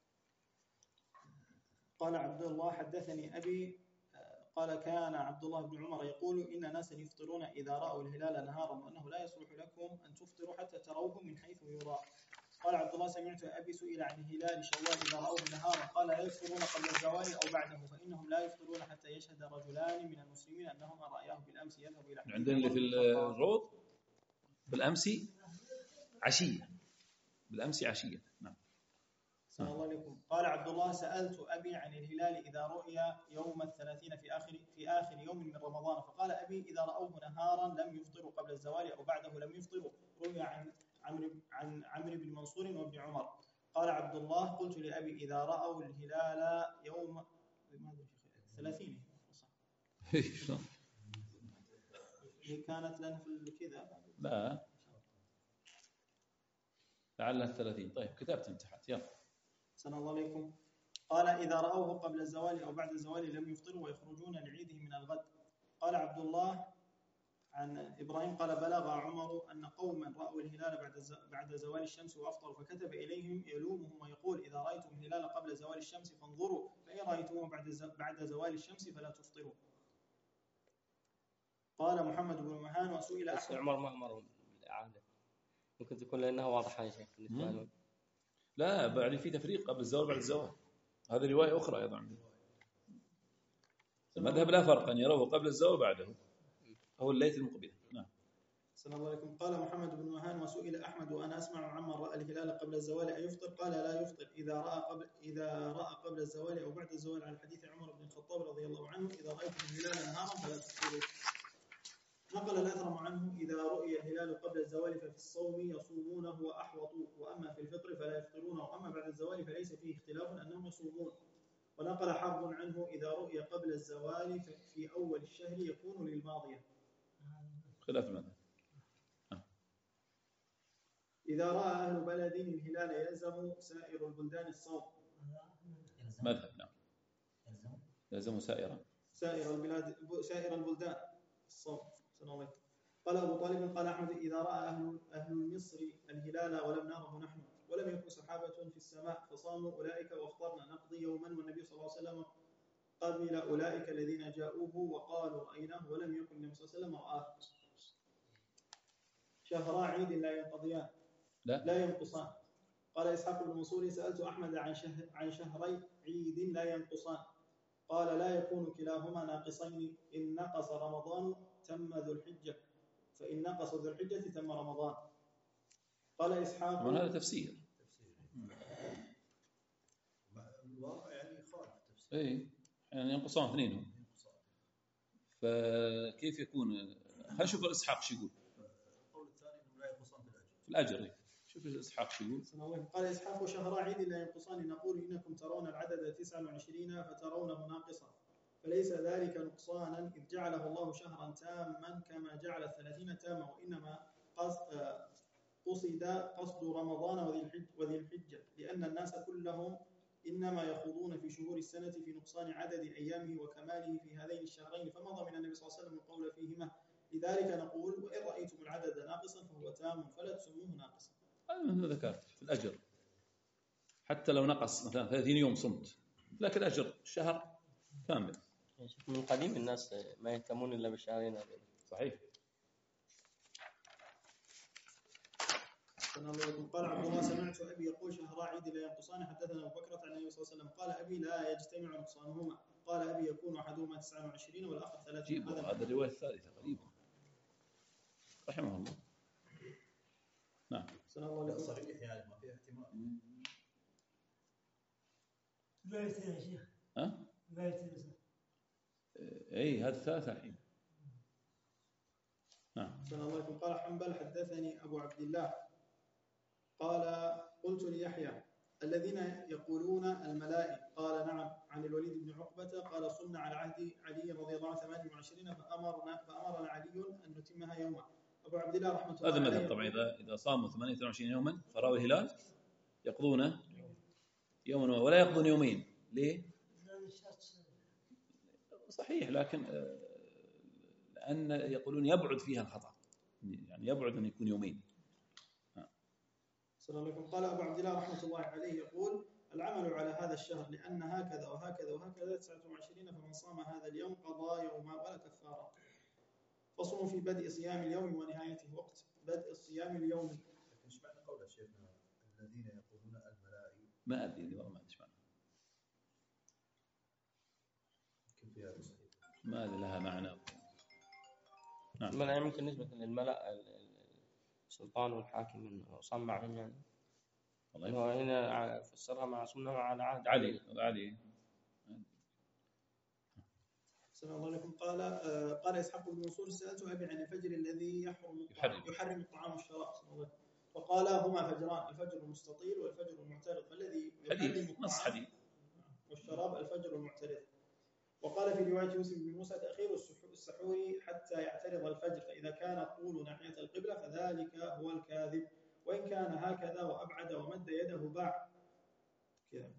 قال عبد الله: حدثني أبي قال: كان عبد الله بن عمر يقول: إن ناسا يفطرون إذا رأوا الهلال نهارا، وأنه لا يصلح لكم أن تفطروا حتى تروه من حيث يرى. قال عبد الله: سمعت أبي سئل عن هلال شوال إذا رأوه نهارا قال: لا يفطرون قبل الزوال أو بعده، فإنهم لا يفطرون حتى يشهد رجلان من المسلمين أنهما رأياه بالأمس يذهب إلى حديث. عندنا اللي في الروض بالأمس عشية، بالأمس عشية. نعم. صلى الله عليكم. قال عبد الله: سألت أبي عن الهلال إذا رؤي يوم الثلاثين في آخر في آخر يوم من رمضان، فقال أبي: إذا رأوه نهارا لم يفطروا قبل الزوال أو بعده لم يفطروا. روي عن عمرو عن عمرو بن منصور وابن عمر. قال عبد الله قلت لأبي إذا رأوا الهلال يوم ثلاثين صح شلون؟ هي كانت لنا في كذا لا لعلها الثلاثين. طيب كتابة امتحان يلا. سن الله عليكم. قال إذا رأوه قبل الزوال أو بعد الزوال لم يفطروا ويخرجون لعيده من الغد. قال عبد الله عن إبراهيم قال بلغ عمر أن قوما رأوا الهلال بعد بعد زوال الشمس وأفطروا فكتب إليهم يلومهم ويقول إذا رأيتم الهلال قبل زوال الشمس فانظروا فإن رأيتموه بعد بعد زوال الشمس فلا تفطروا. قال محمد بن مهان وسئل بس أحمد. عمر ما أمرهم بالإعادة، ممكن تكون لأنها واضحة يا شيخ بالنسبة لهم. لا بعد في تفريق قبل الزوال بعد الزوال، هذه رواية أخرى أيضا عندنا. المذهب لا فرق أن يروه قبل الزوال بعده، هو الليث المقبل. نعم. السلام الله عليكم. قال محمد بن مهان وسئل أحمد وأنا أسمع عمن رأى الهلال قبل الزوال أيفطر؟ قال لا يفطر إذا رأى قبل إذا رأى قبل الزوال أو بعد الزوال، على حديث عمر بن الخطاب رضي الله عنه إذا رأيتم الهلال نهارا فلا تفطروا. نقل الأثرم عنه إذا رؤي الهلال قبل الزوال ففي الصوم يصومونه وأحوط، وأما في الفطر فلا يفطرون، وأما بعد الزوال فليس فيه اختلاف أنهم يصومون. ونقل حرب عنه إذا رؤي قبل الزوال في أول الشهر يكون للماضية. خلاف المذهب. إذا رأى أهل بلد الهلال يلزم سائر البلدان الصوم. مذهب نعم. يلزم سائرا سائر البلاد سائر البلدان الصوم. قال أبو طالب قال أحمد إذا رأى أهل أهل مصر الهلال ولم نره نحن ولم يكن سحابة في السماء فصاموا أولئك وافطرنا نقضي يوما، والنبي صلى الله عليه وسلم قبل أولئك الذين جاءوه وقالوا رأيناه ولم يكن النبي صلى الله عليه وسلم رآه. شهرا عيد لا ينقضيان لا, لا ينقصان. قال إسحاق بن منصور سألت أحمد عن شهر عن شهري عيد لا ينقصان، قال لا يكون كلاهما ناقصين، إن نقص رمضان تم ذو الحجة، فإن نقص ذو الحجة تم رمضان. قال إسحاق طبعا هذا تفسير. الواقع يعني يخالف التفسير. اي يعني ينقصان اثنينهم، فكيف يكون؟ خلينا نشوف الاسحاق شو يقول. القول الثاني انه لا ينقصان في الاجر. في الاجر شوف الاسحاق شو يقول. قال إسحاق شهر عيد لا ينقصان، نقول إنكم ترون العدد تسعة وعشرين فترونه ناقصا، فليس ذلك نقصانا إذ جعله الله شهرا تاما كما جعل الثلاثين تاما، وإنما قصد قصد رمضان وذي الحجة، لأن الناس كلهم إنما يخوضون في شهور السنة في نقصان عدد أيامه وكماله في هذين الشهرين، فمضى من النبي صلى الله عليه وسلم القول فيهما. لذلك نقول وإن رأيتم العدد ناقصا فهو تام فلا تسموه ناقصا. هذا ذكرت في الأجر، حتى لو نقص مثلا ثلاثين يوم صمت لكن أجر الشهر كامل. من قديم الناس ما يهتمون إلا بالشهرين هذين. صحيح. قال عبد الله سمعت أبي يقول شهر عيد لا ينقصان، حدثنا أبو بكر عن النبي صلى الله عليه وسلم قال أبي لا يجتمع نقصانهما، قال أبي يكون أحدهما تسعة وعشرين والآخر ثلاثين. هذا الرواية الثالثة قريبا رحمه الله. نعم. صحيح يعني ما فيها احتمال. روايتين يا شيخ. ها؟ روايتين. اي هذا ثلاثة الحين. نعم. قال حنبل حدثني أبو عبد الله قال قلت ليحيى الذين يقولون الملائكة، قال نعم، عن الوليد بن عقبة قال صمنا على عهد علي رضي الله عنه ثمانية وعشرين فأمرنا فأمرنا علي أن نتمها يوما. أبو عبد الله رحمة الله هذا المذهب طبعا. إذا إذا صاموا ثمانية وعشرين يوما فرأوا الهلال يقضونه يوما ولا يقضون يومين. ليه؟ صحيح، لكن لأن يقولون يبعد فيها الخطأ، يعني يبعد أن يكون يومين. السلام عليكم. قال أبو عبد الله رحمة الله عليه يقول العمل على هذا الشهر لأن هكذا وهكذا وهكذا تسعة وعشرين، فمن صام هذا اليوم قضى يوما ولا كفارة. فصوم في بدء صيام اليوم ونهايته، وقت بدء الصيام اليومي. ايش معنى قول شيخنا الذين يقولون الملائكة؟ ما أدري والله ما أدري معنى. كيف فيها صحيح؟ ما أدري لها معنى. نعم. الملأ يمكن نسبة للملأ السلطان والحاكم صام معهم يعني. والله هنا فسرها مع صمنا على عهد علي علي. السلام عليكم. قال قال إسحاق بن منصور سألت أبي عن الفجر الذي يحرم يحرم, يحرم الطعام والشراب، وقال هما فجران، الفجر المستطيل والفجر المعترض، فالذي حديث نص حديث والشراب الفجر المعترض. وقال في رواية يوسف بن موسى تأخير السحور حتى يعترض الفجر، فإذا كان الطول ناحية القبلة فذلك هو الكاذب، وإن كان هكذا وأبعد ومد يده باع كذا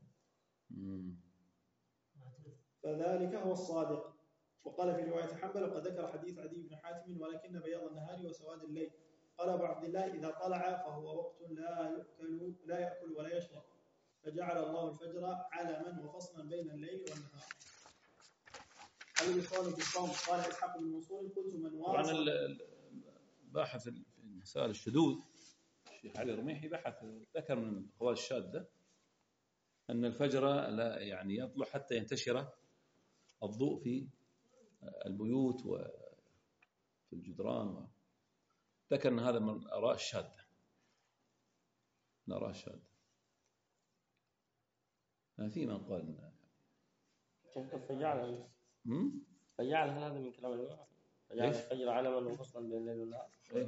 فذلك هو الصادق. وقال في رواية حنبل وقد ذكر حديث عدي بن حاتم ولكن بياض النهار وسواد الليل. قال أبو عبد الله إذا طلع فهو وقت لا يأكل لا يأكل ولا يشرب، فجعل الله الفجر علما وفصلا بين الليل والنهار. هل يصال بالصوم؟ قال إسحاق بن منصور قلت من واصل. طبعا الباحث في مسائل الشذوذ الشيخ علي الرميحي بحث ذكر من الأقوال الشاذة أن الفجر لا يعني يطلع حتى ينتشر الضوء في البيوت وفي الجدران، ذكر أن هذا من الآراء الشاذة من الآراء الشاذة. في من قال فجعل فجعل هذا من كلام الإمام، فجعل الفجر علما وفصلا بين الليل والنهار.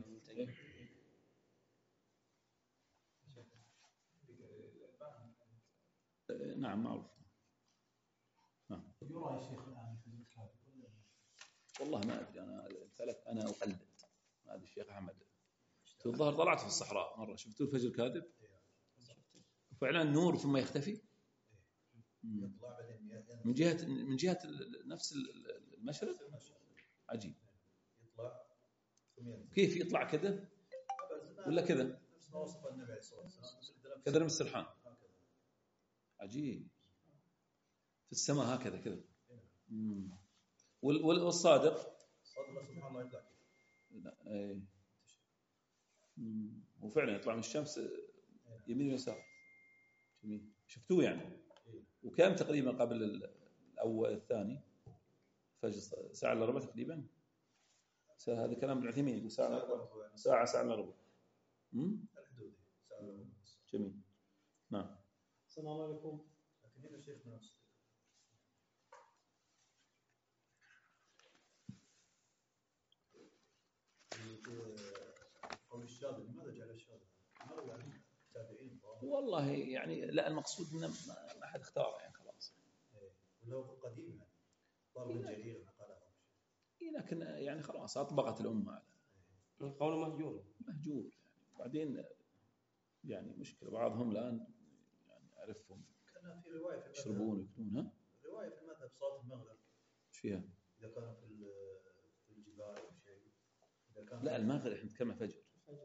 نعم معروف. نعم. يرى يا شيخ الآن في الكتاب والله ما أدري أنا ثلاث أنا أقلد ما أدري الشيخ أحمد في الظهر طلعت في الصحراء مرة شفتوا الفجر كاذب فعلا نور ثم يختفي من جهة من جهة نفس المشرق. عجيب يطلع كيف يطلع كذا ولا كذا نفس ما وصف النبي عليه الصلاة والسلام كذا من السرحان. عجيب في السماء هكذا كذا. والصادق صادق سبحان الله يطلع كذا. ايه وفعلا يطلع من الشمس يمين ويسار. جميل شفتوه يعني. وكم تقريبا قبل الاول الثاني فجر ساعه الا ربع تقريبا. هذا كلام ابن عثيمين يقول ساعه ساعه ساعه الا ربع. امم الحدود ساعه الا ربع. جميل. نعم. السلام عليكم. لكن هنا الشيخ نفسه قول الشاذ لماذا جعل الشاذ؟ ماذا يعني التابعين؟ والله يعني لا المقصود انه ما حد اختاره يعني خلاص. ولا هو قديم يعني ضرب الجرير قالها. اي لكن يعني خلاص اطبقت الامه على القول مهجور مهجور يعني. بعدين يعني مشكله بعضهم الان يعني اعرفهم كان في روايه في يشربون ويكلون. ها روايه في المذهب صلاه المغرب ايش فيها؟ اذا كان في في الجبال او شيء اذا كان لا المغرب احنا نتكلم فجر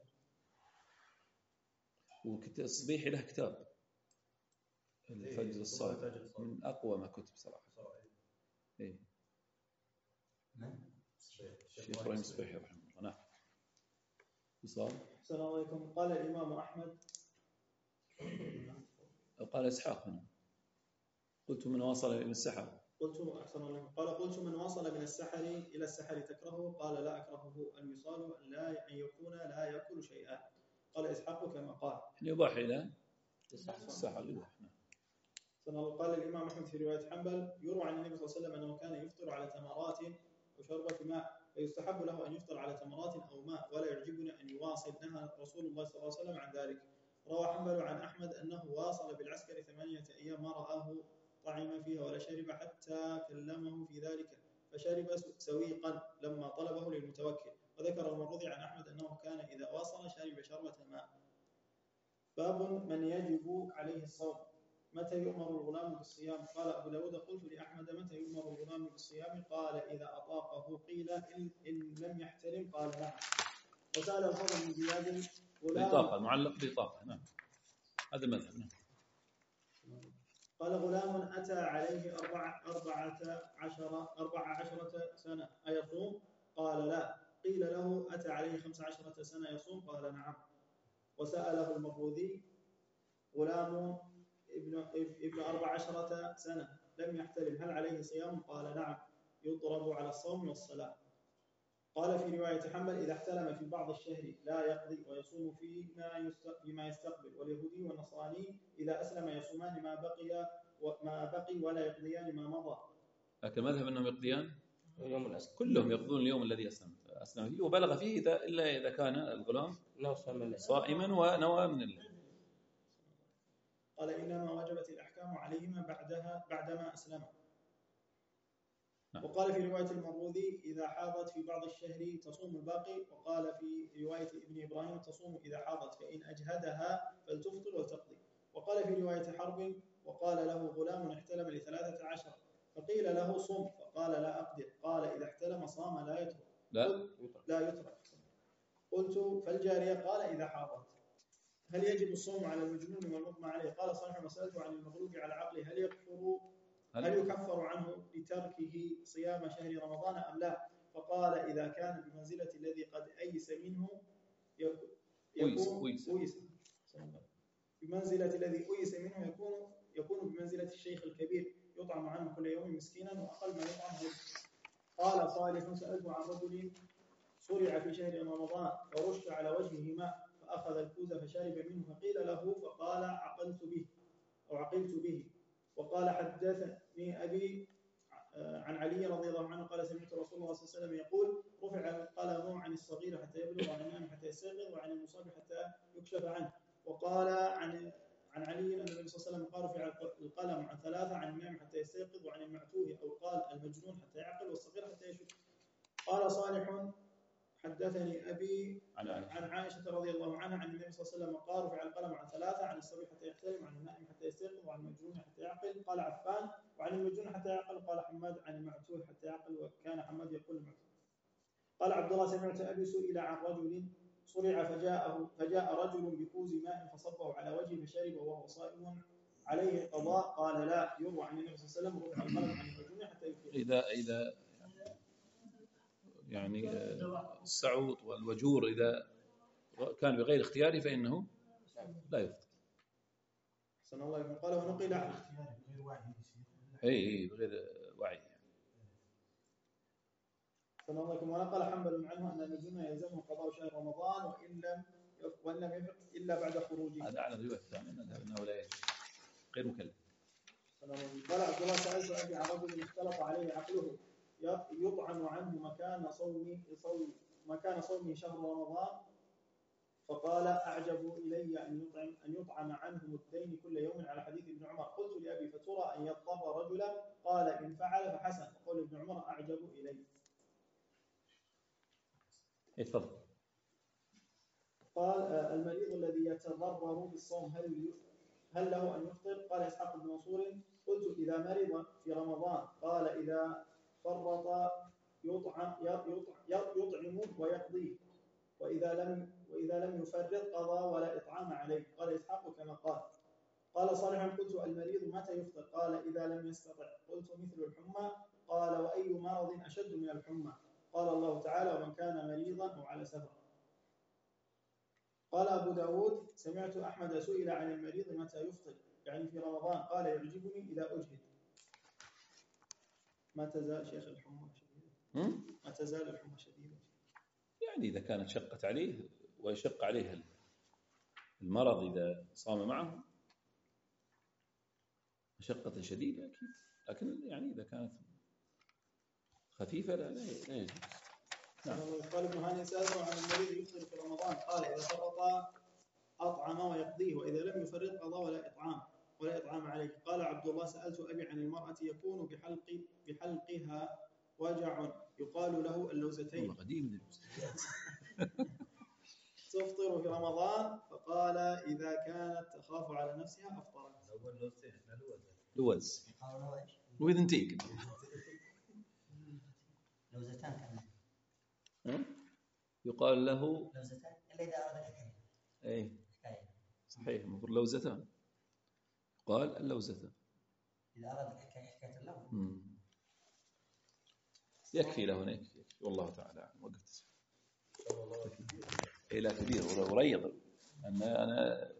وكتاب الصبيحي له كتاب الفجر الصادق من اقوى ما كتب صراحه. اي نعم الشيخ ابراهيم الصبيحي رحمه الله. نعم. وصال. السلام عليكم. قال الامام احمد قال اسحاق هنا قلت من واصل الى السحر قلت احسن الله قال قلت من وصل من السحر الى السحر تكرهه؟ قال لا اكرهه الوصال ان لا ان يكون لا ياكل شيئا. قال اسحاق كما قال يباح الى السحر يباح. قال الامام احمد في روايه حنبل يروى عن النبي صلى الله عليه وسلم انه كان يفطر على تمرات وشربة ماء فيستحب له ان يفطر على تمرات او ماء ولا يعجبني ان يواصل. نهى رسول الله صلى الله عليه وسلم عن ذلك. روى حنبل عن احمد انه واصل بالعسكر ثمانيه ايام ما راه طعم فيها ولا شرب حتى كلمه في ذلك فشرب سويقا لما طلبه للمتوكل. وذكر المروذي عن احمد انه كان اذا واصل شرب شربة ماء. باب من يجب عليه الصوم. متى يؤمر الغلام بالصيام؟ قال أبو داود قلت لأحمد متى يؤمر الغلام بالصيام؟ قال إذا أطاقه. قيل إن, إن لم يحترم؟ قال نعم. وسأل الفضل من زياد غلام بطاقة معلق بطاقة. نعم هذا المذهب. نعم. قال غلام أتى عليه أربعة, أربعة عشر أربع عشرة سنة أيصوم؟ قال لا. قيل له أتى عليه خمس عشرة سنة يصوم؟ قال نعم. وسأله المروذي غلام ابن ابن أربع عشرة سنة لم يحتلم هل عليه صيام؟ قال نعم يضرب على الصوم والصلاة. قال في رواية حنبل إذا احتلم في بعض الشهر لا يقضي ويصوم فيما فيما يستقبل. واليهودي والنصراني إذا أسلم يصومان ما بقي ما بقي ولا يقضيان ما مضى. لكن مذهب أنهم يقضيان يوم الأسلم كلهم يقضون اليوم الذي أسلم أسلم فيه وبلغ فيه إذا إلا إذا كان الغلام صائما ونوى من الليل. قال إنما وجبت الأحكام عليهما بعدها بعدما أسلم. وقال في رواية المروذي إذا حاضت في بعض الشهر تصوم الباقي. وقال في رواية ابن إبراهيم تصوم إذا حاضت فإن أجهدها فلتفطر وتقضي. وقال في رواية حرب وقال له غلام احتلم لثلاثة عشر فقيل له صم فقال لا أقدر قال إذا احتلم صام لا يترك لا لا يترك. قلت فالجارية قال إذا حاضت. هل يجب الصوم على المجنون والمغمى عليه؟ قال صاحب مسألته عن المغلوب على عقله هل يكفر هل يكفر عنه لتركه صيام شهر رمضان أم لا؟ فقال إذا كان بمنزلة الذي قد أيس منه يكون أيس بمنزلة الذي أيس منه يكون يكون بمنزلة الشيخ الكبير يطعم عنه كل يوم مسكينا وأقل ما يطعم هو. قال صالح سألت عن رجل صرع في شهر رمضان ورش على وجهه ماء فأخذ الكوز فشرب منه فقيل له فقال عقلت به أو عقلت به. وقال حدثني أبي عن علي رضي الله عنه قال سمعت رسول الله صلى الله عليه وسلم يقول رفع القلم عن الصغير حتى يبلغ وعن النائم حتى يستيقظ وعن المصاب حتى يكشف عنه. وقال عن عن علي أن النبي صلى الله عليه وسلم قال رفع القلم عن ثلاثة عن النائم حتى يستيقظ وعن المعتوه أو قال المجنون حتى يعقل والصغير حتى يشب. قال صالح حدثني أبي عن عائشة رضي الله عنها عن النبي صلى الله عليه وسلم قال رفع القلم عن ثلاثة عن الصبي حتى يحتلم وعن النائم حتى يستيقظ وعن المجنون حتى يعقل. قال عفان وعن المجنون حتى يعقل. قال حماد عن المعتوه حتى يعقل وكان حماد يقول المعتوه. قال عبد الله سمعت أبي سئل عن رجل صرع فجاءه فجاء رجل بكوز ماء فصبه على وجهه فشرب وهو صائم عليه قضاء. قال لا يروى عن النبي صلى الله عليه وسلم رفع القلم عن المجنون حتى يفيق. إذا إذا يعني السعوط والوجور إذا كان بغير اختياره فإنه لا يفطر. سن الله يكون. قال ونقل غير وعي اي بغير وعي. سن الله يكون. ونقل حنبل عنه أن المجنون يلزمه قضاء شهر رمضان وإن لم وإن لم يفق إلا بعد خروجه. هذا على الرواية الثانية أنه لا يجوز غير مكلف. قال عبد الله سألت أبي عن رجل اختلط عليه عقله يطعن عنه مكان صوم صوم مكان صومه شهر رمضان فقال أعجب إلي أن يطعم أن يطعم عنه مدين كل يوم على حديث ابن عمر. قلت لأبي فترى أن يضطر رجلا؟ قال إن فعل فحسن. وقول ابن عمر أعجب إلي. اتفضل. قال المريض الذي يتضرر بالصوم هل هل له أن يفطر؟ قال إسحاق بن منصور قلت إذا مرض في رمضان قال إذا فرط يطعم يطعم ويقضيه وإذا لم وإذا لم يفرط قضى ولا إطعام عليه. قال إسحاق كما قال. قال صالح قلت المريض متى يفطر؟ قال إذا لم يستطع. قلت مثل الحمى. قال وأي مرض أشد من الحمى؟ قال الله تعالى ومن كان مريضا أو على سفر. قال أبو داود سمعت أحمد سئل عن المريض متى يفطر يعني في رمضان قال يعجبني إذا أجهد. ما تزال شيخ الحمى شديدة. ما تزال الحمى شديدة يعني إذا كانت شقت عليه ويشق عليه المرض إذا صام معه مشقة شديدة أكيد. لكن يعني إذا كانت خفيفة لا لا يجوز. نعم. قال ابن هاني سألته عن المريض يفطر في رمضان قال إذا فرط أطعم ويقضيه وإذا لم يفرط قضى ولا إطعام ولا إطعام عليه. قال عبد الله سألت أبي عن المرأة يكون بحلق بحلقها وجع يقال له اللوزتين قديم تفطر في رمضان فقال إذا كانت تخاف على نفسها أفطرت. لوز وذنتيك لوزتان كمان يقال له لوزتان إلا إذا أراد الحكاية. أي صحيح المفروض لوزتان قال اللوزتان إذا أراد الحكاية حكاية اللوز. يكفي له هناك والله تعالى وقت إلى كبير وريض أنا أنا